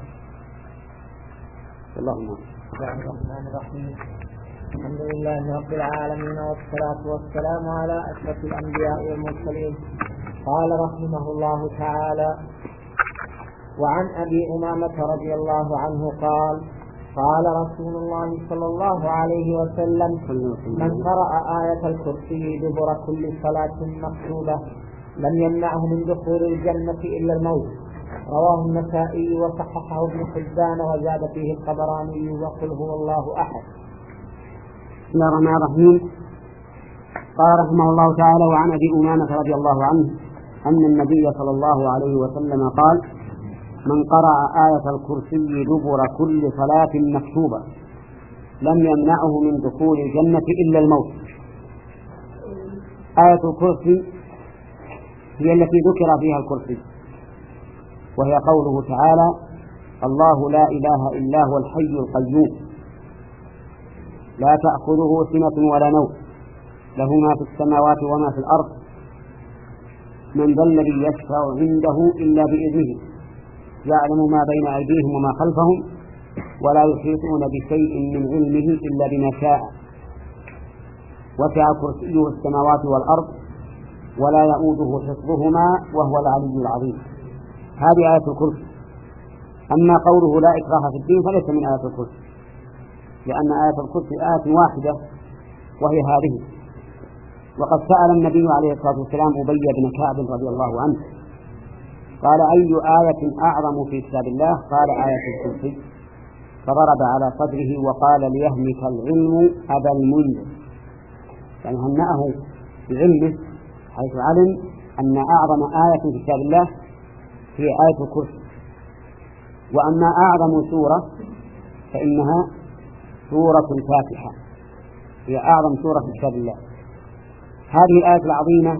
S2: اللهم
S1: الرحمن الرحيم. الحمد لله رب العالمين، والصلاة والسلام على أشرف الأنبياء والمرسلين. قال رحمه الله تعالى: وعن أبي أمامة رضي الله عنه قال: قال رسول الله صلى الله عليه وسلم: من قرأ آية الكرسي دبر كل صلاة مكتوبة لم يمنعه من دخول الجنة إلا الموت. رواه النسائي وصححه ابن حبان وزاد فيه الطبراني وقل هو الله أحد.
S2: بسم الله الرحمن الرحيم. قال رحمه الله تعالى: وعن أبي أمامة رضي الله عنه أن النبي صلى الله عليه وسلم قال: من قرأ آية الكرسي دبر كل صلاة مكتوبة لم يمنعه من دخول الجنة إلا الموت. آية الكرسي هي التي ذكر فيها الكرسي، وهي قوله تعالى: الله لا إله إلا هو الحي القيوم لا تأخذه سنة ولا نوم له ما في السماوات وما في الأرض من ذا الذي يشفع عنده إلا بإذنه يعلم ما بين أيديهم وما خلفهم ولا يحيطون بشيء من علمه إلا بما شاء وسع كرسيه السماوات والأرض ولا يؤوده حفظهما وهو العلي العظيم. هذه آية الكرسي. أما قوله لا إكراه في الدين فليس من آية الكرسي، لأن آية الكرسي آية واحدة وهي هذه. وقد سأل النبي عليه الصلاة والسلام أبي بن كعب رضي الله عنه قال: أي آية أعظم في كتاب الله؟ قال: آية الكرسي. فضرب على صدره وقال: ليهنك العلم أبا المنذر، يعني هنأه بعلمه حيث علم أن أعظم آية في كتاب الله هي آية الكرسي. وأما أعظم سورة فإنها سورة الفاتحة، هي أعظم سورة في كتاب الله. هذه الآية العظيمة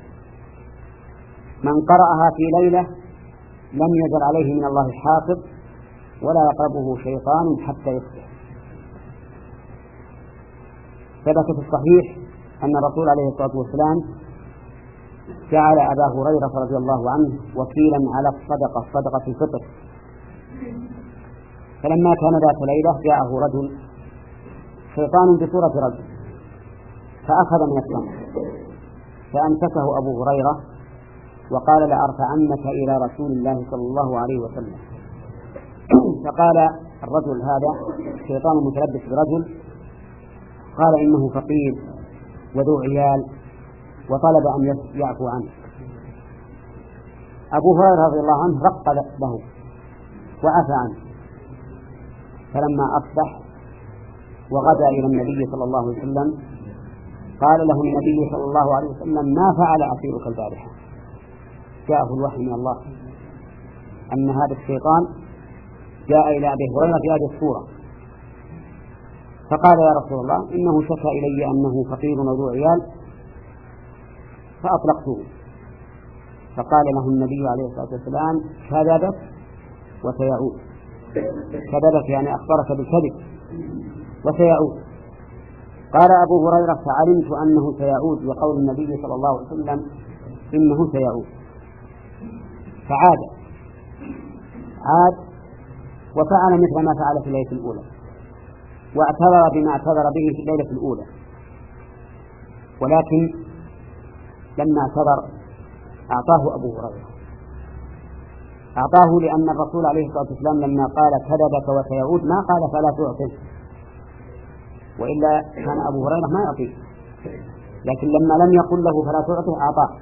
S2: من قرأها في ليلة لم يزل عليه من الله حافظ ولا يقربه شيطان حتى يصبح. ثبت في الصحيح أن الرسول عليه الصلاة والسلام جعل أبا هريرة رضي الله عنه وكيلا على الصدقة صدقة الفطر، فلما كان ذات ليلة جاءه رجل شيطان بصورة رجل فأخذ من التمر فأمسكه أبو هريرة وقال: لأرفعنك إلى رسول الله صلى الله عليه وسلم. فقال الرجل هذا شيطان متلبس برجل قال: إنه فقير وذو عيال وطلب أن يعفو عنه. أبو هريرة رضي الله عنه رق له وعفى عنه. فلما أصبح وغدا إلى النبي صلى الله عليه وسلم قال له النبي صلى الله عليه وسلم: ما فعل أسيرك البارحة؟ جاءه الوحي من الله أن هذا الشيطان جاء إلى أبي هريرة في هذه الصورة، فقال: يا رسول الله، إنه شكى إلي أنه فقير وذو عيال فأطلقته. فقال له النبي عليه الصلاة والسلام: كذبت وسيعود. كذبت يعني أخبرك بالكذب وسيعود. قال أبو هريرة: فعلمت أنه سيعود، وقول النبي صلى الله عليه وسلم إنه سيعود. فعاد عاد وفعل مثل ما فعل في الليلة الأولى، واعتذر بما اعتذر به في الليلة الأولى، ولكن لما اعتذر أعطاه أبو هريرة، أعطاه لأن الرسول عليه الصلاة والسلام لما قال كذبك وسيعود ما قال فلا تعطه، وإلا كان أبو هريرة ما يعطيه، لكن لما لم يقل له فلا تعطه أعطاه.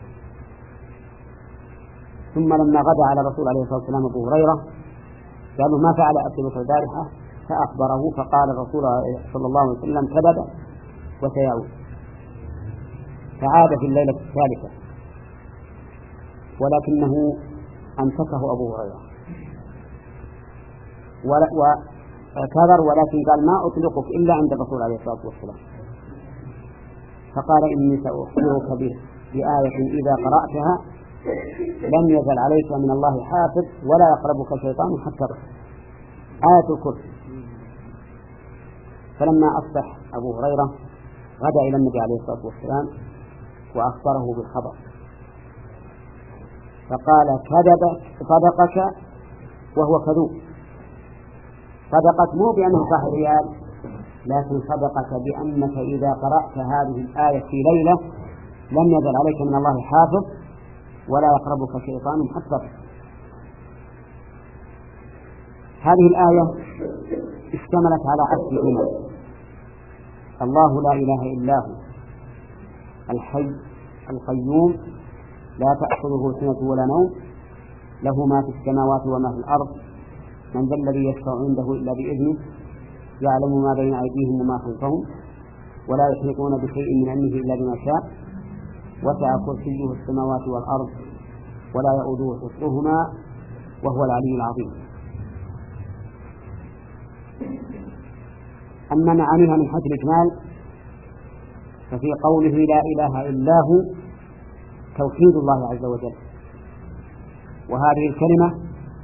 S2: ثم لما غدا على الرسول عليه الصلاة والسلام أبو هريرة قالوا ما فعل أكلك البارحة، فأخبره، فقال الرسول صلى الله عليه وسلم كذب وسيعود، فعاد في الليلة الثالثة، ولكنه أمسكه أبو هريرة وكبر، ولكن قال ما أطلقك إلا عند الرسول عليه الصلاة والسلام، فقال إني سأخبرك بآية إذا قرأتها لم يزل عليك من الله حافظ ولا يقربك شيطان حتى تصبح، آية الكرسي. فلما أصبح أبو هريرة غدا إلى النبي عليه الصلاة والسلام وأخبره بالخبر، فقال كذبك صدقك وهو كذوب، صدقك مو بأنه صاحب ريال، لكن صدقك بأنك إذا قرأت هذه الآية في ليلة لم يزل عليك من الله حافظ ولا يقربك شيطان حتى. هذه الآية اشتملت على عشر جمل: الله لا إله إلا هو الحي القيوم لا تأخذه سنة ولا نوم له ما في السماوات وما في الأرض من ذا الذي يشفع عنده إلا بإذنه يعلم ما بين أيديهم وما خلفهم ولا يحيطون بشيء من علمه إلا بما شاء وسع كرسيه السماوات والأرض ولا يؤوده حفظهما وهو العلي العظيم. أما معانيها من حيث الإجمال ففي قوله لا إله إلا هو توحيد الله عز وجل، وهذه الكلمة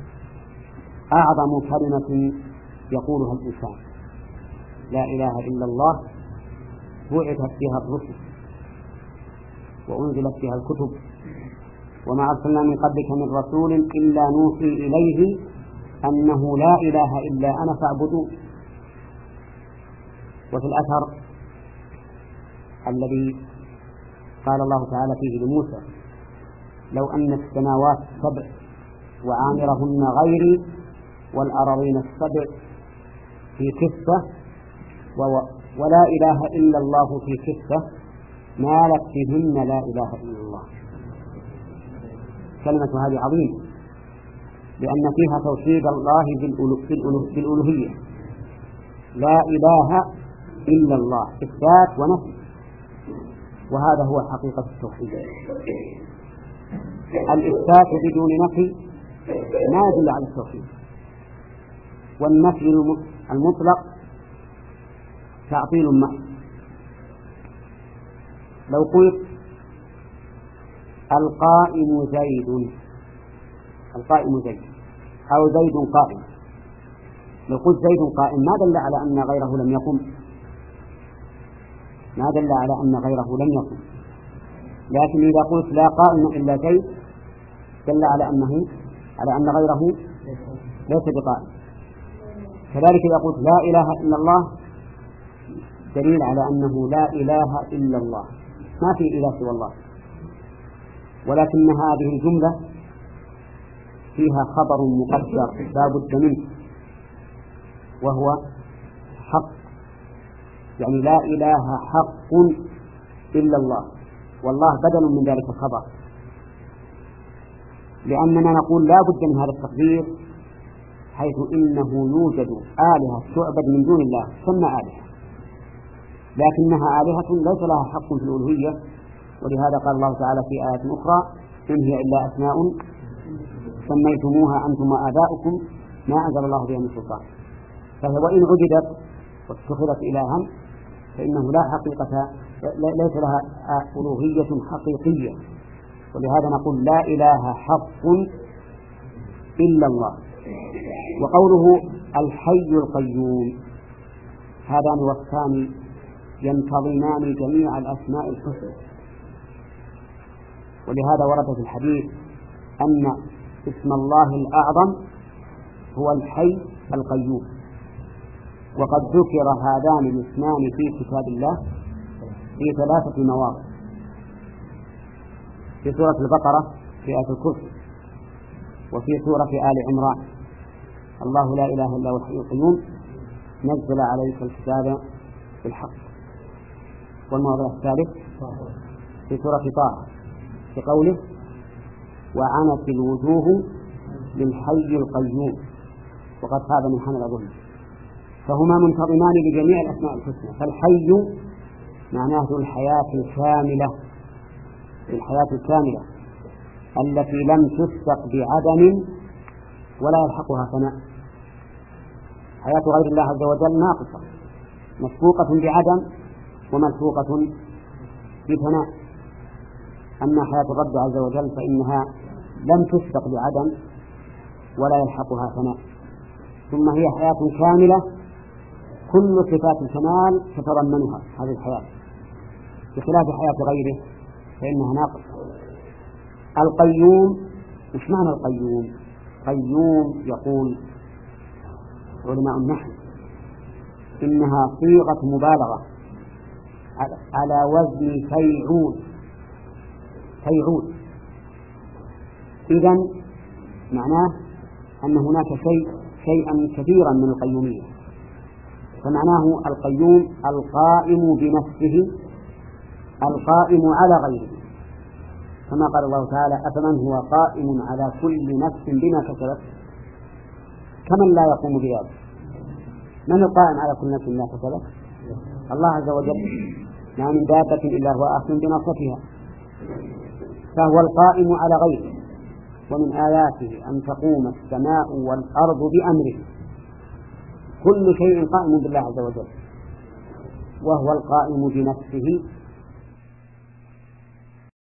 S2: أعظم كلمة يقولها الإنسان، لا إله إلا الله بعثت فيها الرسل وأنزلت فيها الكتب وما أرسلنا من قبلك من رسول إلا نوحي إليه أنه لا إله إلا أنا فاعبدون. وفي الأثر الذي قال الله تعالى فيه لموسى لو أن السماوات السبع وعامرهن غيري والأراضين السبع في كفة ولا إله إلا الله في كفة مالت فيهن لا إله إلا الله. كلمة هذه عظيمة لأن فيها توحيد الله بالألوهية، لا إله إلا الله إثبات ونفي، وهذا هو حقيقة التوحيد. الإثبات بدون نفي ما يدل على التوحيد، والنفي المطلق تعطيل محض. لو قلت القائم زيد القائم زيد أو زيد قائم، لو قلت زيد قائم ما دل على أن غيره لم يقم، ما دل على أن غيره لم يقم. لكن إذا قلت لا قائم إلا زيد دل على أنه على أن غيره ليس بقائم. كذلك إذا قلت لا إله إلا الله دليل على أنه لا إله إلا الله، ما في إله سوى الله. ولكن هذه الجملة فيها خبر مقدر لا بد منه وهو حق، يعني لا إله حق إلا الله، والله بدل من ذلك الخبر، لأننا نقول لا بد من هذا التقدير حيث إنه يوجد آلهة تعبد من دون الله ثم آلهة، لكنها آلهة ليس لها حق في الألوهية، ولهذا قال الله تعالى في آية أخرى إن هي إلا أسماء سميتموها أنتم وآباؤكم ما أنزل الله بها من سلطان. فهي وإن عبدت واتخذت إلها فإنه لا حقيقة ليس لها ألوهية حقيقية، ولهذا نقول لا إله حق إلا الله. وقوله الحي القيوم هذان وصفان ينتظمان جميع الأسماء الحسنى، ولهذا ورد في الحديث أن اسم الله الأعظم هو الحي القيوم، وقد ذكر هذان الاسمان في كتاب الله في ثلاثة مواضع: في سورة البقرة في آية الكرسي، وفي سورة آل عمران الله لا إله إلا هو الحي القيوم نزل عليك الكتاب بالحق، والموضع الثالث في سورة طه في قوله وعنت الوجوه للحي القيوم وقد خاب من حمل ظلم، فهما منتظمان لجميع الأسماء الحسنى. فالحي معناه الحياة الكاملة، الحياة الكاملة التي لم تسبق بعدم ولا يلحقها فناء. حياة غير الله عز وجل ناقصة مسبوقة بعدم وملحوقة بفناء، أما حياة الرب عز وجل فإنها لم تسبق بعدم ولا يلحقها فناء، ثم هي حياة كاملة كل صفات الكمال تتضمنها هذه الحياة، بخلاف حياة غيره فإنها ناقصة. القيوم، مش معنى القيوم؟ قيوم يقول علماء النحو إنها صيغة مبالغة على وزن فيعول. فيعول إذن معناه أن هناك شيء شيئا كثيرا من القيومية، فمعناه القيوم القائم بنفسه القائم على غيره، كما قال الله تعالى أفمن هو قائم على كل نفس بما كسبت كمن لا يقوم بذلك. من القائم على كل نفس بما كسبت؟ الله عز وجل، ما من دابة إلا هو آخذ بناصيتها، فهو القائم على غيره. ومن آياته أن تقوم السماء والأرض بأمره، كل شيء قائم بالله عز وجل، وهو القائم بنفسه